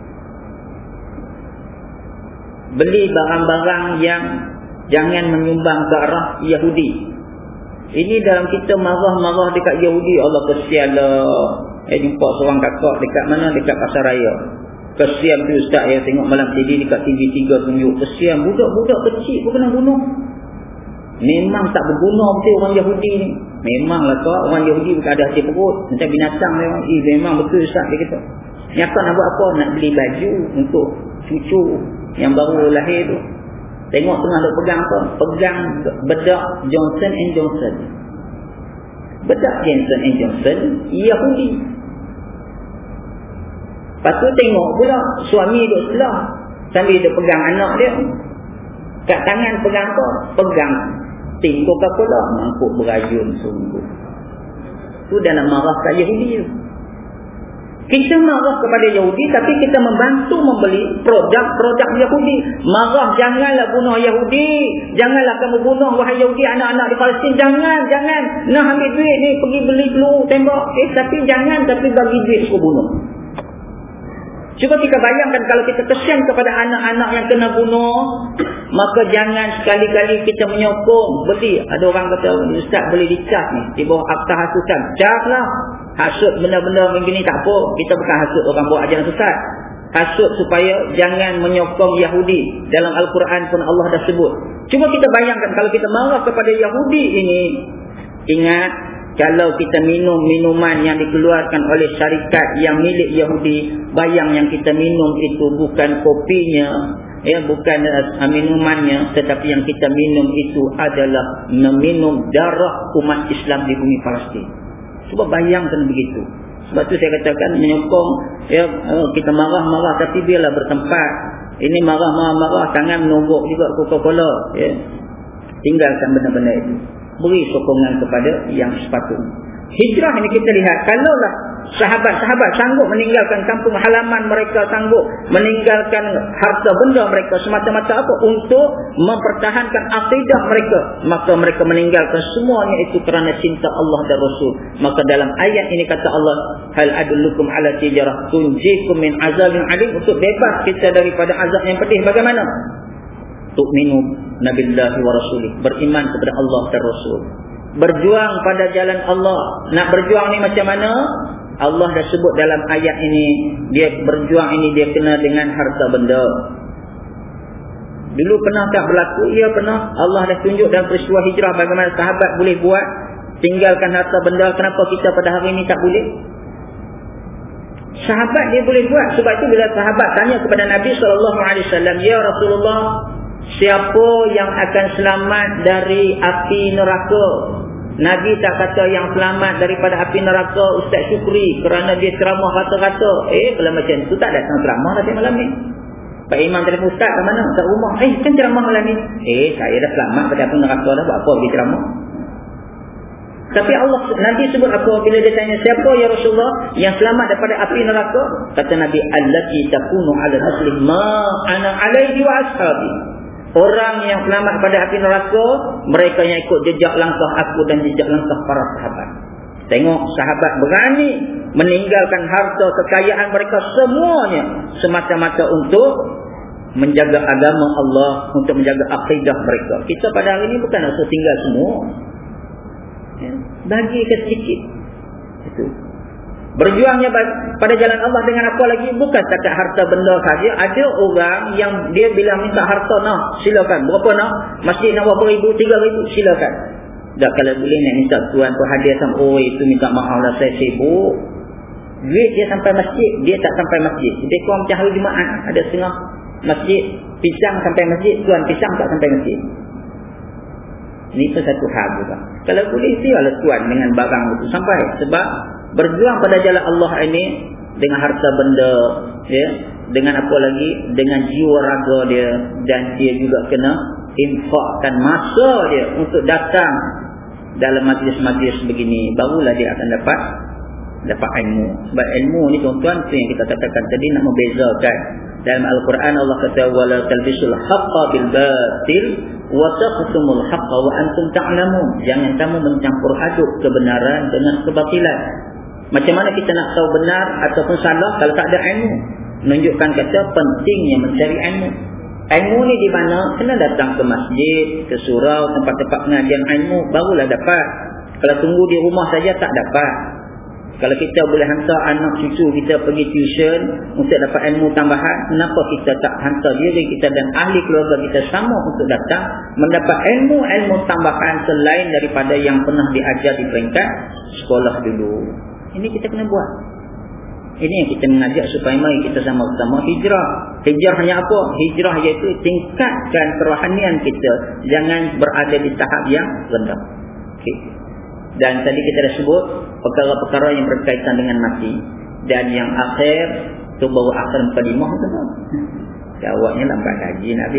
Speaker 1: Beli barang-barang yang jangan menyumbang darah Yahudi. Ini dalam kita marah-marah dekat Yahudi, Allah kesianlah. Eh jumpa seorang kakak dekat mana? Dekat Pasar Raya. Kesian tu ustaz, ya, tengok malam T V dekat T V tiga tunjuk. Kesian budak-budak kecil pun kena bunuh. Memang tak berguna betul orang Yahudi ni. Memanglah kau orang Yahudi bukan ada hati perut, macam binatang memang. Eh memang betul ustaz dia kata. Nyata nak buat apa? Nak beli baju untuk cucu yang baru lahir tu. Tengok tengah duk pegang apa? Pegang bedak Johnson and Johnson. Bedak Johnson and Johnson Yahudi. Lepas tu tengok pula suami duduk sebelah sambil dia pegang anak dia. Kat tangan pegang apa? Pegang tin Coca-Cola, mangkuk berayun sungguh. Tu dalam marah kat Yahudi tu. Kita marah kepada Yahudi tapi kita membantu membeli produk-produk Yahudi. Marah, janganlah bunuh Yahudi. Janganlah kamu bunuh wahai Yahudi anak-anak di Palestin. Jangan, jangan. Nak ambil duit ni pergi beli peluru tembak. Eh tapi jangan, tapi bagi duit suruh bunuh. Cuba kita bayangkan kalau kita kesian kepada anak-anak yang kena bunuh, maka jangan sekali-kali kita menyokong beli. Ada orang kata, ustaz boleh dicas ni di bawah akta hasutan. Cas lah. Hasut benda-benda begini tak apa. Kita bukan hasut orang buat ajaran sesat. Hasut supaya jangan menyokong Yahudi. Dalam Al-Quran pun Allah dah sebut. Cuba kita bayangkan kalau kita marah kepada Yahudi ini. Ingat, kalau kita minum minuman yang dikeluarkan oleh syarikat yang milik Yahudi, bayang yang kita minum itu bukan kopinya, ya, bukan uh, minumannya, tetapi yang kita minum itu adalah meminum darah umat Islam di bumi Palestin. Cuba bayangkan begitu. Sebab tu saya katakan menyokong, ya, uh, kita marah-marah tapi biarlah bertempat. Ini marah-marah tangan menogok juga Coca-Cola, ya. Tinggalkan benda-benda itu. Beri sokongan kepada yang sepatutnya. Hijrah ini kita lihat, kalaulah Sahabat-sahabat sanggup meninggalkan kampung halaman mereka, sanggup meninggalkan harta benda mereka semata-mata apa? Untuk mempertahankan akidah mereka. Maka mereka meninggalkan semuanya itu kerana cinta Allah dan Rasul. Maka dalam ayat ini kata Allah, hal adullukum ala tijarah tunjikum min azabin alim, untuk bebas kita daripada azab yang pedih. Bagaimana? Tu'minu nabillahi wa rasulih, beriman kepada Allah dan Rasul, berjuang pada jalan Allah. Nak berjuang ni macam mana? Allah dah sebut dalam ayat ini, dia berjuang ini dia kena dengan harta benda. Dulu pernah tak berlaku? Ya pernah. Allah dah tunjuk dalam peristiwa hijrah bagaimana sahabat boleh buat, tinggalkan harta benda. Kenapa kita pada hari ini tak boleh? Sahabat dia boleh buat. Sebab itu bila sahabat tanya kepada Nabi sallallahu alaihi wasallam, ya Rasulullah, siapa yang akan selamat dari api neraka? Nabi tak kata yang selamat daripada api neraka Ustaz Syukri kerana dia ceramah kata-kata. Eh, kalau macam tu tak datang ceramah dah malam ni. Pak Imam telefon Ustaz ke mana? Ustaz rumah. Eh, kan ceramah malam ni. Eh, saya dah selamat pada api neraka dah. Buat apa pergi ceramah? Tapi Allah nanti sebut apa bila dia tanya siapa ya Rasulullah yang selamat daripada api neraka? Kata Nabi, allati takunu ala muslim ma ana alaihi wa ashabi. Orang yang selamat pada api neraka, mereka yang ikut jejak langkah aku dan jejak langkah para sahabat. Tengok, sahabat berani meninggalkan harta kekayaan mereka semuanya semata-mata untuk menjaga agama Allah, untuk menjaga akidah mereka. Kita pada hari ini bukan nak tinggal semua. Ya, bagi ke sedikit. Itu. Berjuangnya pada jalan Allah dengan apa lagi? Bukan setakat harta benda saja. Ada orang yang dia bila minta harta, nah silakan. Berapa nak? Masjid nak berapa ribu? Tiga ribu, silakan. Tak, kalau boleh nak minta tuan tu hadiah sama, oh itu minta maaf lah saya sibuk. Duit dia sampai masjid, dia tak sampai masjid. Lebih kurang macam hari Jumaat, ada setengah masjid pisang sampai masjid, tuan pisang tak sampai masjid. Ini pun satu hal juga. Kalau boleh sialah tuan dengan barang itu sampai. Sebab berjuang pada jalan Allah ini dengan harta benda, ya, dengan apa lagi, dengan jiwa raga dia, dan dia juga kena infakkan masa dia untuk datang dalam majlis-majlis begini, barulah dia akan dapat dapat ilmu. Sebab ilmu ni tuan-tuan, tu yang kita katakan tadi, nak membezakan. Dalam Al-Quran Allah kata wala talbisul haqqa bil batil wa taqtumul haqqa wa antum ta'lamun. Jangan kamu mencampur aduk kebenaran dengan kebatilan. Macam mana kita nak tahu benar ataupun salah kalau tak ada ilmu? Menunjukkan kata pentingnya mencari ilmu. Ilmu ni di mana? Kena datang ke masjid, ke surau, tempat-tempat pengajian ilmu, barulah dapat. Kalau tunggu di rumah saja tak dapat. Kalau kita boleh hantar anak cucu kita pergi tuition untuk dapat ilmu tambahan, kenapa kita tak hantar diri kita dan ahli keluarga kita sama untuk datang mendapat ilmu-ilmu tambahan selain daripada yang pernah diajar di peringkat sekolah dulu. Ini kita kena buat. Ini yang kita mengajak supaya mari kita sama-sama hijrah. Hijrah hanya apa? Hijrah iaitu tingkatkan kerohanian kita, jangan berada di tahap yang rendah. Okey. Dan tadi kita dah sebut perkara-perkara yang berkaitan dengan mati. Dan yang akhir tu baru akhir mukadimah tu. Jawabnya lambat lagi Nabi.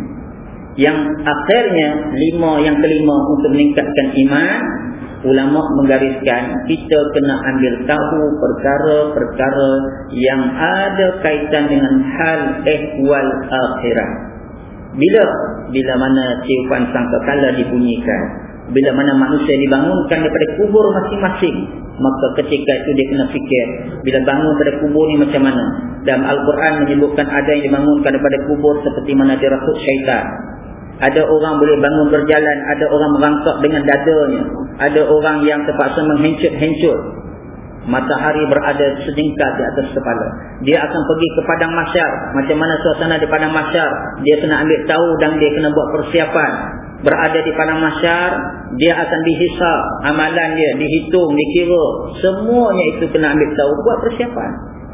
Speaker 1: Yang akhirnya lima, yang kelima untuk meningkatkan iman, ulama menggariskan kita kena ambil tahu perkara-perkara yang ada kaitan dengan hal ehwal akhirat. Bila bila mana tiupan sangkakala dibunyikan, bila mana manusia dibangunkan daripada kubur masing-masing, maka ketika itu dia kena fikir, bila bangun pada kubur ni macam mana. Dalam Al-Quran menyebutkan ada yang dibangunkan daripada kubur seperti mana dirasuk syaitan. Ada orang boleh bangun berjalan, ada orang merangkak dengan dadanya, ada orang yang terpaksa menghencut-hencut. Matahari berada setingkat di atas kepala. Dia akan pergi ke padang mahsyar. Macam mana suasana di padang mahsyar? Dia kena ambil tahu dan dia kena buat persiapan. Berada di padang mahsyar, dia akan dihisap amalan dia, dihitung, dikira. Semuanya itu kena ambil tahu, buat persiapan.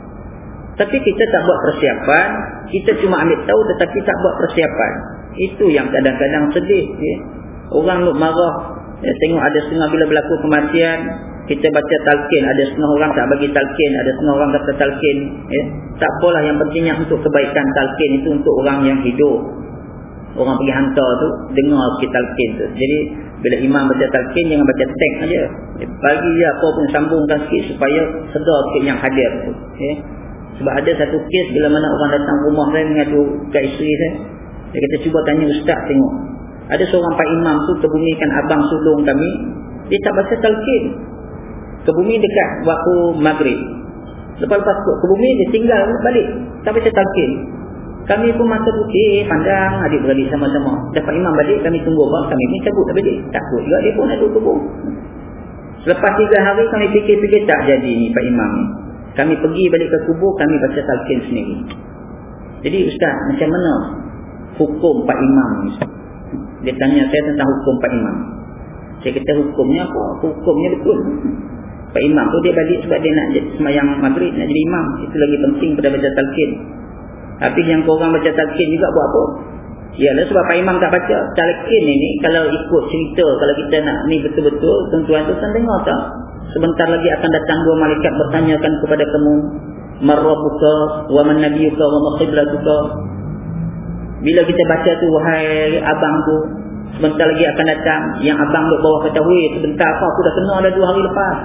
Speaker 1: Tapi kita tak buat persiapan, kita cuma ambil tahu tetapi tak buat persiapan. Itu yang kadang-kadang sedih, ya. Orang nak marah, ya, tengok ada setengah bila berlaku kematian, kita baca talqin, ada setengah orang tak bagi talqin, ada setengah orang kata talqin, ya. Tak apalah, yang pentingnya untuk kebaikan talqin itu untuk orang yang hidup. orang pergi hantar tu dengar sikit talqin tu. Jadi bila imam baca talqin jangan baca teks aja. Bagi dia apa pun sambungkan sikit supaya sedar sikit yang hadir tu. Okay. Sebab ada satu kes bila mana orang datang rumah saya mengadu kat isteri saya. Dia kata cuba tanya ustaz tengok. Ada seorang pak imam tu kebumikan abang sulung kami, dia tak baca talqin. Kebumi dekat waktu maghrib. Lepas-lepas kebumi dia tinggal balik, tak baca talqin. Kami pun mata putih, pandang adik-beradik sama-sama. Dapat imam balik, kami tunggu bang, kami ni cabut tak balik. Takut juga dia pun ada kubur. Selepas tiga hari kami fikir-fikir tak jadi ni pak imam ni. Kami pergi balik ke kubur, kami baca talqin sendiri. Jadi ustaz, macam mana hukum pak imam ni? Dia tanya saya tentang hukum pak imam. Saya kata hukumnya apa? Hukumnya betul. Pak imam tu dia balik sebab dia nak sembahyang maghrib, nak jadi imam. Itu lagi penting pada baca talqin. Tapi yang korang baca talqin juga buat apa? Yalah sebab pak imam tak baca. Talqin ini kalau ikut cerita, kalau kita nak ni betul-betul, tuan-tuan tu kan dengar tak? Sebentar lagi akan datang dua malaikat bertanyakan kepada kamu, man rabbuka wa man nabiyuka wa ma qiblatuka. Bila kita baca tu, wahai abang tu, sebentar lagi akan datang yang abang duk bawah kata, weh sebentar apa aku dah kenal dah dua hari lepas.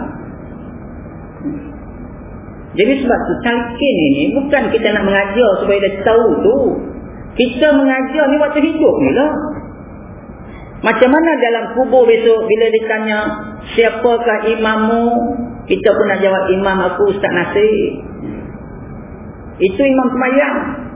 Speaker 1: Jadi sebab tu talqin ini bukan kita nak mengajar supaya dia tahu tu. Kita mengajar ni waktu hidup ni lah. Macam mana dalam kubur besok bila ditanya siapakah imammu, kita pun nak jawab imam aku Ustaz Nasir. Itu imam sembahyang.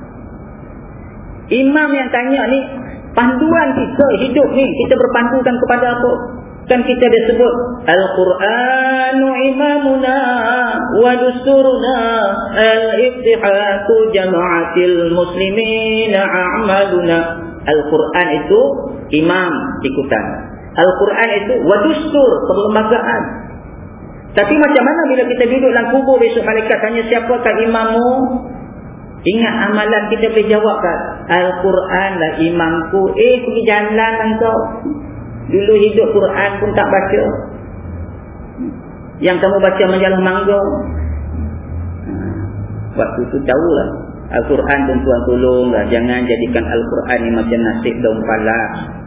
Speaker 1: Imam yang tanya ni panduan kita hidup ni, kita berpandukan kepada apa? Kan kita dah sebut Al-Quranu imamuna wa dusturuna al-ibtihatu jama'atil muslimina a'maluna. Al-Quran itu imam ikutan. Al-Quran itu wa dustur perlembagaan. Tapi macam mana bila kita duduk dalam kubur besok malaikat tanya siapakah imammu? Ingat amalan kita boleh jawab kan? Al-Quran lah imamku. Eh pergi jalan engkau. Dulu hidup Quran pun tak baca. Yang kamu baca majalah mangga. Waktu tu tahulah. Al-Quran tuan-tuan tolonglah. Jangan jadikan Al-Quran ni macam nasib daun palas.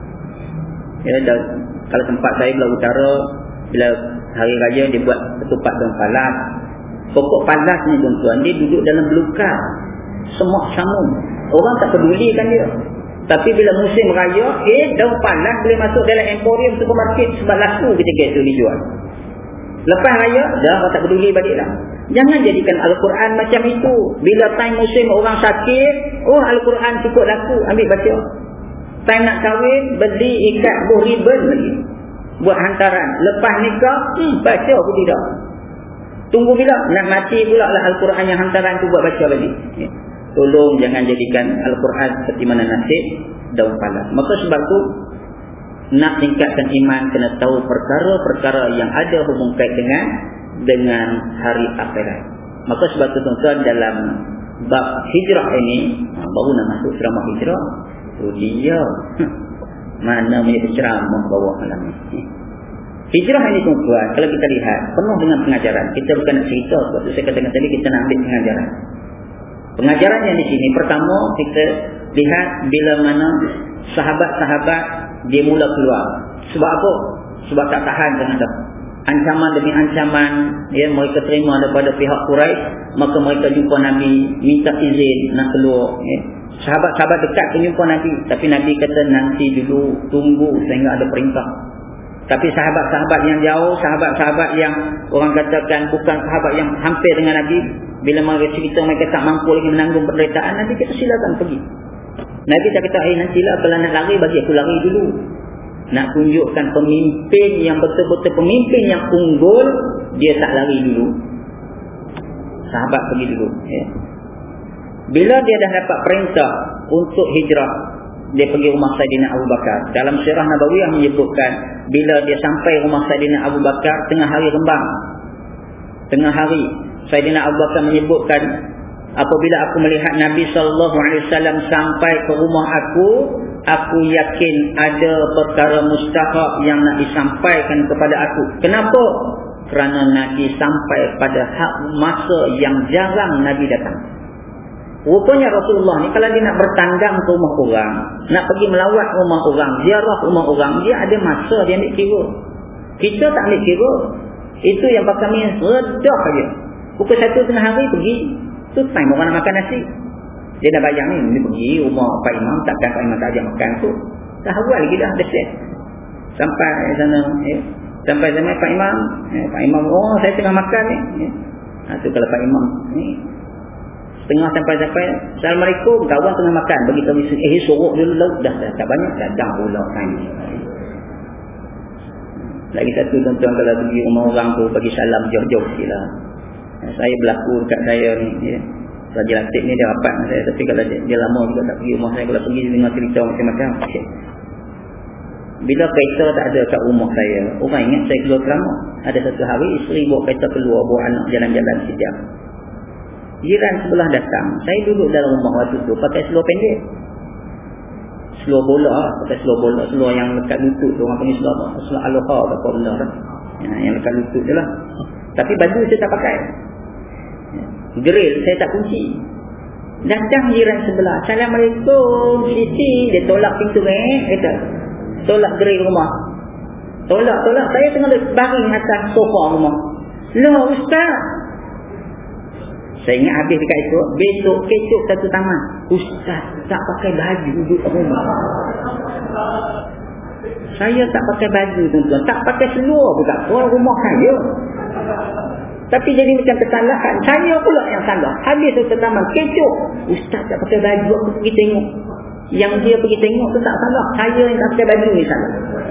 Speaker 1: Ya, dah, kalau tempat saya belah utara, bila hari raya dia buat ketupat daun palas. Pokok palas ni tuan-tuan, dia duduk dalam belukar. Semua samun. Orang tak pedulikan dia. Tapi bila musim raya, eh daun panas boleh masuk dalam emporium supermarket sebab laku ketika itu dijual. Lepas raya, dah orang tak peduli baliklah. Jangan jadikan Al-Quran macam itu. Bila time musim orang sakit, oh Al-Quran cukup laku, ambil baca. Time nak kahwin, beli ikat buh ribbon lagi. Buat hantaran. Lepas nikah, hmm, baca pun tidak. Tunggu bila nak mati pula lah Al-Quran yang hantaran tu buat baca balik. Ya. Tolong jangan jadikan Al-Quran seperti mana nasib daun palas. Maka sebab tu nak tingkatkan iman kena tahu perkara-perkara yang ada hubung kait dengan dengan hari akhirat. Maka sebab tu tuan-tuan dalam bab hijrah ini, baru nak masuk ceramah hijrah, tu dia mana punya ceramah bawah malam ni. Hijrah ini tuan-tuan kalau kita lihat penuh dengan pengajaran. Kita bukan nak cerita, sebab tu saya katakan tadi kita nak ambil pengajaran. Pengajaran yang di sini pertama kita lihat bila mana sahabat-sahabat dia mula keluar. Sebab apa? Sebab tak tahan dengan ancaman demi ancaman ya, mereka terima daripada pihak Quraisy, maka mereka jumpa Nabi, minta izin nak keluar ya. Sahabat-sahabat dekat pun jumpa Nabi, tapi Nabi kata nanti dulu, tunggu sehingga ada perintah. Tapi sahabat-sahabat yang jauh, sahabat-sahabat yang orang katakan bukan sahabat yang hampir dengan Nabi, bila mereka cerita mereka tak mampu lagi menanggung penderitaan, Nabi kata silakan pergi. Nabi tak kata, eh nantilah kalau nak lari bagi aku lari dulu. Nak tunjukkan pemimpin yang betul-betul pemimpin yang unggul, dia tak lari dulu. Sahabat pergi dulu ya. Bila dia dah dapat perintah untuk hijrah, dia pergi rumah Saidina Abu Bakar. Dalam sirah Nabawiyah menyebutkan bila dia sampai rumah Saidina Abu Bakar tengah hari rembang. Tengah hari Saidina Abu Bakar menyebutkan, apabila aku melihat Nabi sallallahu alaihi wasallam sampai ke rumah aku, aku yakin ada perkara mustahak yang nak disampaikan kepada aku. Kenapa? Kerana Nabi sampai pada hak masa yang jarang Nabi datang. Rupanya Rasulullah ni kalau dia nak bertandang ke rumah orang, nak pergi melawat rumah orang, ziarah rumah orang, dia ada masa dia ambil kira. Kita tak ambil kira. Itu yang pakai ni redah aja. Pukul satu tengah hari pergi, tu time orang nak makan nasi. Dia dah bayang ni, dia pergi rumah Pak Imam, takkan Pak Imam tak ajak makan tu. Dah awal lagi dah, dah set. Sampai sana, eh. Sampai sana Pak Imam, eh, Pak Imam, oh saya tengah makan ni. Eh. Ha, tu kalau Pak Imam ni. Setengah sampai-sampai, Assalamualaikum, kawan tengah makan. Bagi kami, eh sorok dulu lauk. Dah, dah, tak banyak, dah, dah pula kan. Lagi satu tuan-tuan kalau pergi rumah orang tu, bagi salam jauh-jauh sikit lah. Saya berlaku dekat saya ni, ya. Raja Latif ni dia rapat dengan saya. Tapi kalau dia, dia lama juga tak pergi rumah saya, kalau pergi dengar cerita macam-macam. Okay. Bila kereta tak ada kat rumah saya, orang ingat saya keluar kerama. Ada satu hari, isteri bawa kereta keluar, bawa anak jalan-jalan sekejap. Jiran sebelah datang. Saya duduk dalam rumah waktu tu pakai seluar pendek. Seluar bola, pakai seluar bola, seluar yang lekat lutut tu, orang panggil seluar, seluar aloha atau apa benda lah. Ya, yang lekat lutut je lah. Tapi baju saya tak pakai. Grill saya tak kunci. Datang jiran sebelah, Assalamualaikum Siti. Dia tolak pintu eh, kata tolak grill rumah. Tolak, tolak. Saya tengah baring atas sofa rumah. Loh Ustaz, saya ingat habis dekat itu. Besok kecup satu taman. Ustaz tak pakai baju duduk rumah. Saya tak pakai baju tuan-tuan, tak pakai seluar pun tak keluar rumah saya. Tapi jadi macam kesalahan. Saya pula yang salah. Habis satu taman kecup, Ustaz tak pakai baju, aku pergi tengok. Yang dia pergi tengok tu tak salah, saya yang tak pakai baju ni salah.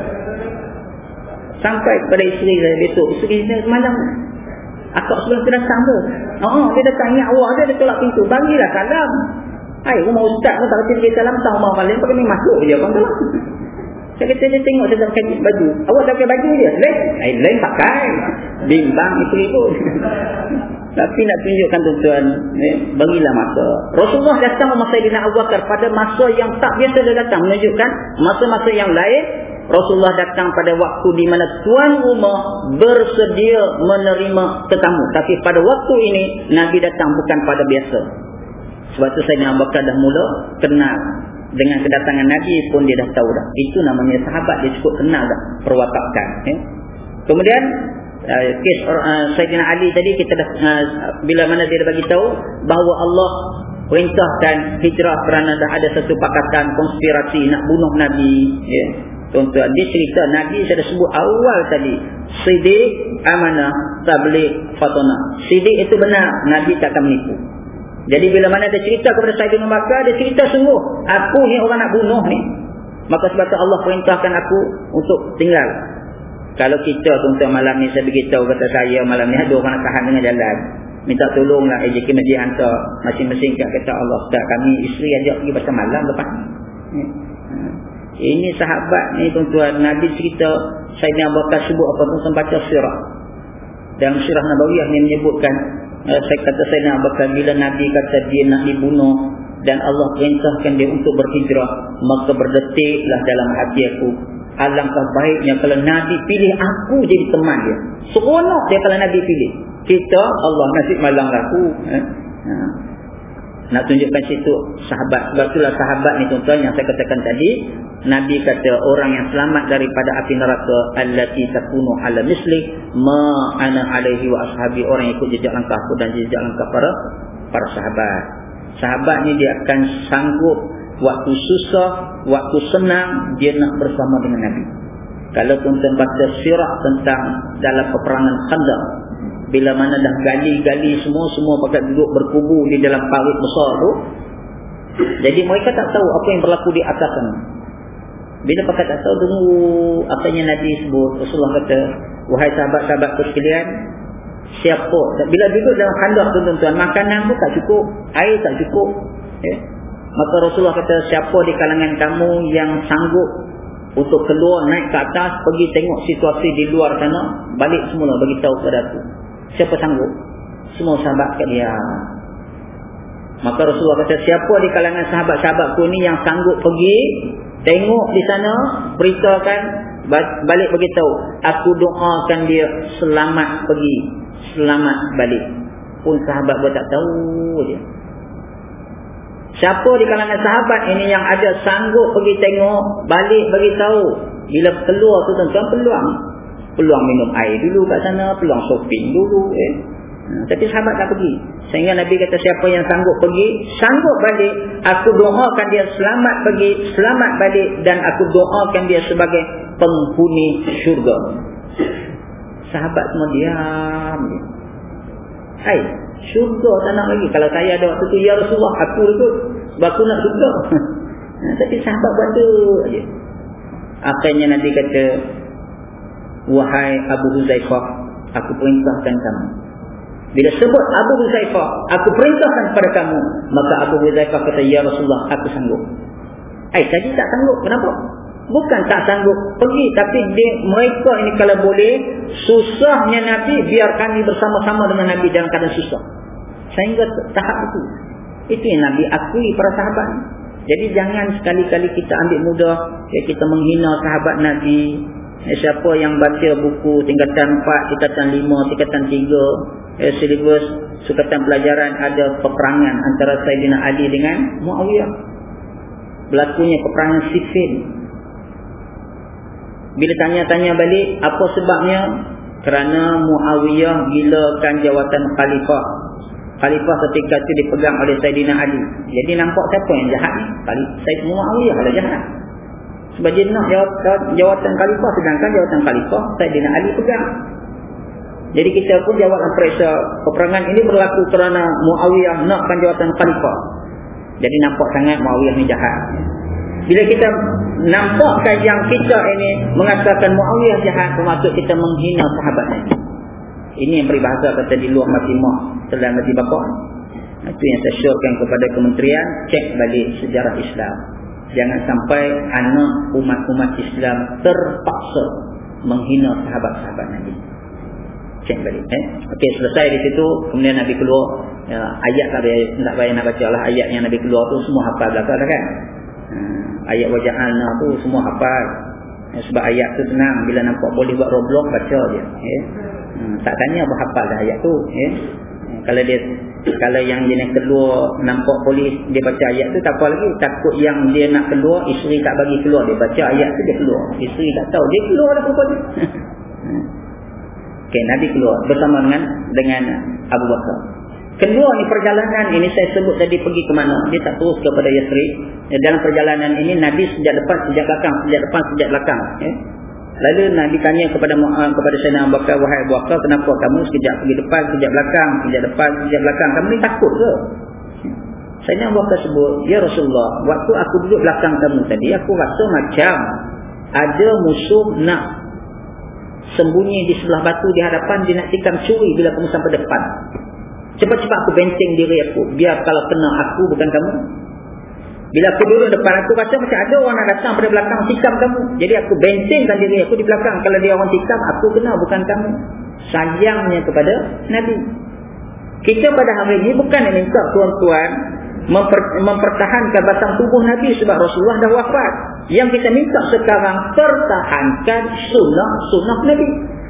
Speaker 1: Sampai kepada isteri saya besok. Isteri saya semalam akak sebelah tu datang tu. Oh, dia datang ingat awak dia, dia tolak pintu. Bagilah salam. Hai, rumah Ustaz pun tak kata dia salam, tahu rumah orang lain pakai ni masuk je orang tu. Saya kata dia tengok dia tak pakai baju. Awak tak pakai baju dia? Lain. Hai, lain pakai. Bimbang isteri pun. Tapi nak tunjukkan tuan-tuan, eh, bagilah masa. Rasulullah datang rumah Sayyidina Abu Bakar pada masa yang tak biasa dia datang. Menunjukkan masa-masa yang lain, Rasulullah datang pada waktu di mana tuan rumah bersedia menerima tetamu. Tapi pada waktu ini, Nabi datang bukan pada biasa. Sebab tu Sayyidina Abu Bakar dah mula kenal. Dengan kedatangan Nabi pun dia dah tahu dah. Itu namanya sahabat, dia cukup kenal dah perwatakan. Eh. Kemudian, uh, kes uh, Sayyidina Ali tadi, kita dah uh, bila mana dia dah bagi tahu bahawa Allah perintahkan hijrah kerana dah ada satu pakatan konspirasi nak bunuh Nabi. Ya. Tuan-tuan, dia cerita Nabi saya dah sebut awal tadi, Siddiq, amanah, tabligh, fatonah. Siddiq itu benar, Nabi tak akan menipu. Jadi bila mana dia cerita kepada Sayyidina Bakar, dia cerita sungguh, aku ni orang nak bunuh ni. Maka sebab tu Allah perintahkan aku untuk tinggal. Kalau kita tuan-tuan malam ni, saya beritahu kata saya malam ni ada orang nak tahan dengan jalan, minta tolonglah A J K Masjid hantar masing-masing kat kata Allah, Ustaz kami isteri ajak pergi pasal malam lepas ni. Ini sahabat ni tuan-tuan, Nabi cerita Sayyidina Abu Bakar sebut apa tu, membaca sirah. Dalam sirah Nabawiyah ni menyebutkan, uh, saya kata Sayyidina Abu Bakar bila Nabi kata dia nak dibunuh dan Allah perintahkan dia untuk berhijrah, maka berdetiklah dalam hati aku, alangkah baiknya kalau Nabi pilih aku jadi teman dia. Seronok dia kalau Nabi pilih kita, Allah nasib malang aku. Eh? Ha. Nak tunjukkan situ sahabat. Sebab itulah sahabat ni tuan-tuan yang saya katakan tadi, Nabi kata orang yang selamat daripada api neraka allati takunu ala misli ma ana alaihi wa ashabi, orang yang ikut jejak langkahku dan jejak langkah para para sahabat. Sahabat ni dia akan sanggup waktu susah, waktu senang, dia nak bersama dengan Nabi. Kalau tuan-tuan baca sirah tentang dalam peperangan Khandaq, bila mana dah gali-gali semua-semua pakai duduk berkubu di dalam parit besar tu. Jadi mereka tak tahu apa yang berlaku di atas sana. Bila pakai tak tahu, tunggu apanya Nabi sebut. Rasulullah kata, wahai sahabat-sahabatku sekalian, siapa bila duduk dalam khandaq tu tuan-tuan, makanan pun tak cukup, air tak cukup. Ya? Maka Rasulullah kata, siapa di kalangan kamu yang sanggup untuk keluar naik ke atas, pergi tengok situasi di luar sana, balik semula bagi tahu kepada aku. Siapa sanggup? Semua sahabat kat dia. Maka Rasulullah kata, siapa di kalangan sahabat-sahabatku ni yang sanggup pergi tengok di sana, beritakan, balik beritahu, aku doakan dia selamat pergi, selamat balik. Pun sahabat buat tak tahu je. Siapa di kalangan sahabat ini yang ada sanggup pergi tengok, balik bagi tahu. Bila keluar tu tuan-tuan, peluang. Peluang minum air dulu kat sana, peluang shopping dulu. Eh. Ha, tapi sahabat tak pergi. Sehingga Nabi kata siapa yang sanggup pergi, sanggup balik, aku doakan dia selamat pergi, selamat balik, dan aku doakan dia sebagai penghuni syurga. Sahabat semua diam. Hai, syurga tak nak lagi. Kalau saya ada waktu tu, ya Rasulullah, aku ikut. Sebab aku nak syurga. Ha, tapi sahabat buat tu aja. Akhirnya Nabi kata, wahai Abu Huzaifah, aku perintahkan kamu. Bila sebut Abu Huzaifah, aku perintahkan kepada kamu. Maka Abu Huzaifah kata, ya Rasulullah, aku sanggup. Eh, tadi tak sanggup. Kenapa? Bukan tak sanggup pergi, tapi dia, mereka ini kalau boleh, susahnya Nabi, biar kami bersama-sama dengan Nabi dalam keadaan susah. Sehingga tahap itu. Itu yang Nabi akui para sahabat. Jadi jangan sekali-kali kita ambil mudah, ya, kita menghina sahabat Nabi. Ya, siapa yang baca buku tingkatan empat, tingkatan lima, tingkatan tiga, ya, silibus sukatan pelajaran, ada peperangan antara Saidina Ali dengan Muawiyah. Berlakunya peperangan Siffin. Bila tanya-tanya balik, apa sebabnya? Kerana Muawiyah gilakan jawatan khalifah. Khalifah ketika itu dipegang oleh Saidina Ali. Jadi nampak siapa yang jahat ni? Saidina Muawiyah lah jahat. Sebab dia nak jawatan, jawatan khalifah, sedangkan jawatan khalifah Saidina Ali pegang. Jadi kita pun jawatan periksa peperangan ini berlaku kerana Muawiyah nakkan jawatan khalifah. Jadi nampak sangat Muawiyah ni jahat. Bila kita nampakkan yang kita ini mengatakan Muawiyah jahat, bermaksud kita menghina sahabat Nabi. Ini yang peribahasa kata di luar mati mak, selain mati bapak. Itu yang saya syorkan kepada kementerian, cek balik sejarah Islam. Jangan sampai anak umat-umat Islam terpaksa menghina sahabat-sahabat Nabi. Cek balik. Eh? Okey, selesai di situ. Kemudian Nabi keluar. Ya, ayat tak payah, tak payah nak baca lah. Ayat yang Nabi keluar tu semua hafal belakang kan. Hmm, ayat waja'alna tu semua hafal. Ya, sebab ayat tu senang. Bila nampak boleh buat roblox, baca je. Ya. Hmm, tak tanya apa hafal dah ayat tu. Ya. Kalau dia, kalau yang dia nak keluar nampak polis, dia baca ayat tu tak apa lagi. Takut yang dia nak keluar, isteri tak bagi keluar, dia baca ayat tu dia keluar. Isteri tak tahu, dia keluar dah perempuan tu. Okey, Nabi keluar bersama dengan dengan Abu Bakar. Keluar ni perjalanan ini saya sebut tadi pergi ke mana? Dia tak terus kepada Yathrib. Ya, dalam perjalanan ini Nabi sejak depan, sejak belakang, sejak depan, sejak belakang. Ya. Lalu Nabi tanya kepada uh, kepada Sayyidina Abu Bakar, wahai Abu Bakar, kenapa kamu sekejap pergi depan, sekejap belakang, sekejap depan, sekejap belakang? Kamu ni takut ke? Sayyidina Abu Bakar sebut, ya Rasulullah, waktu aku duduk belakang kamu tadi, aku rasa macam ada musuh nak sembunyi di sebelah batu di hadapan, dia nak tikam curi bila kamu sampai depan. Cepat-cepat aku benteng diri aku, biar kalau kena aku bukan kamu. Bila aku duduk depan, aku rasa macam ada orang nak datang pada belakang tikam kamu. Jadi aku bentengkan diri aku di belakang. Kalau dia orang tikam, aku kena bukan kamu. Sayangnya kepada Nabi. Kita pada hari ini bukan yang minta tuan-tuan memper, mempertahankan batang tubuh Nabi sebab Rasulullah dah wafat. Yang kita minta sekarang, pertahankan sunnah-sunnah Nabi.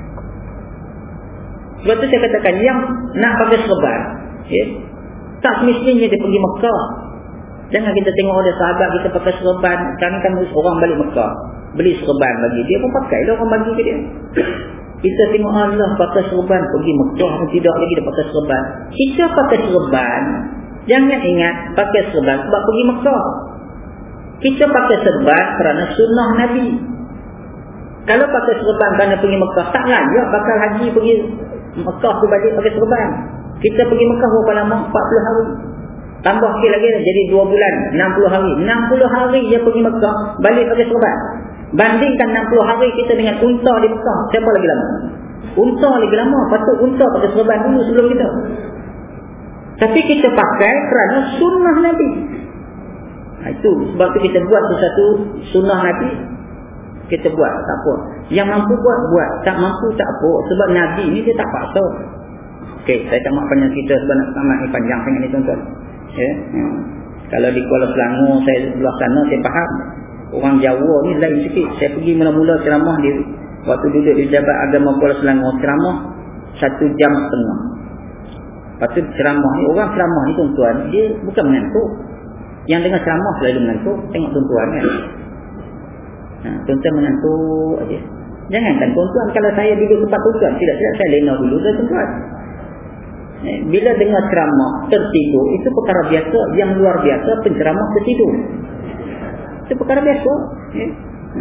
Speaker 1: Sebab itu saya katakan, yang nak pakai serban, ya, tak semestinya dia pergi Mekah. Jangan kita tengok ada sahabat kita pakai serban. Kami kan orang balik Mekah, beli serban bagi dia pun pakai lah, orang bagi ke dia. Kita tengok Allah pakai serban pergi Mekah pun tidak lagi dia pakai serban. Kita pakai serban, jangan ingat pakai serban sebab pergi Mekah. Kita pakai serban kerana sunnah Nabi. Kalau pakai serban kerana pergi Mekah, tak layak bakal haji pergi Mekah tu balik pakai serban. Kita pergi Mekah berapa lama? empat puluh hari. Tambah sikit lagi jadi dua bulan, enam puluh hari. enam puluh hari dia pergi Mekah, balik pakai serban. Bandingkan enam puluh hari kita dengan unta di Mekah, siapa lagi lama? Unta lagi lama, patut unta pakai serban dulu sebelum kita. Tapi kita pakai kerana sunnah Nabi. Nah, itu sebab tu kita buat sesuatu sunnah Nabi, kita buat, tak apa. Yang mampu buat, buat. Tak mampu, tak apa. Sebab Nabi ni dia tak paksa. Okey, saya tak mahu panjang cerita sebab nak tamat ni panjang sangat ni tuan-tuan. Ya, ya. Kalau di Kuala Selangor, saya belah sana, saya faham. Orang Jawa ni lain sikit. Saya pergi mula-mula ceramah di waktu duduk di Jabat Agama Kuala Selangor, ceramah satu jam setengah. Lepas tu ceramah ni, orang ceramah ni tuan-tuan, dia bukan mengantuk. Yang dengar ceramah selalu mengantuk. Tengok tuan-tuan kan. Ha, tuan-tuan mengantuk aja. Jangankan tuan-tuan, kalau saya duduk tempat tuan-tuan, tidak-tidak saya lena dulu dah tuan-tuan. Eh, bila dengar ceramah tertidur, itu perkara biasa. Yang luar biasa penceramah tertidur. Itu perkara biasa. Eh? Ha.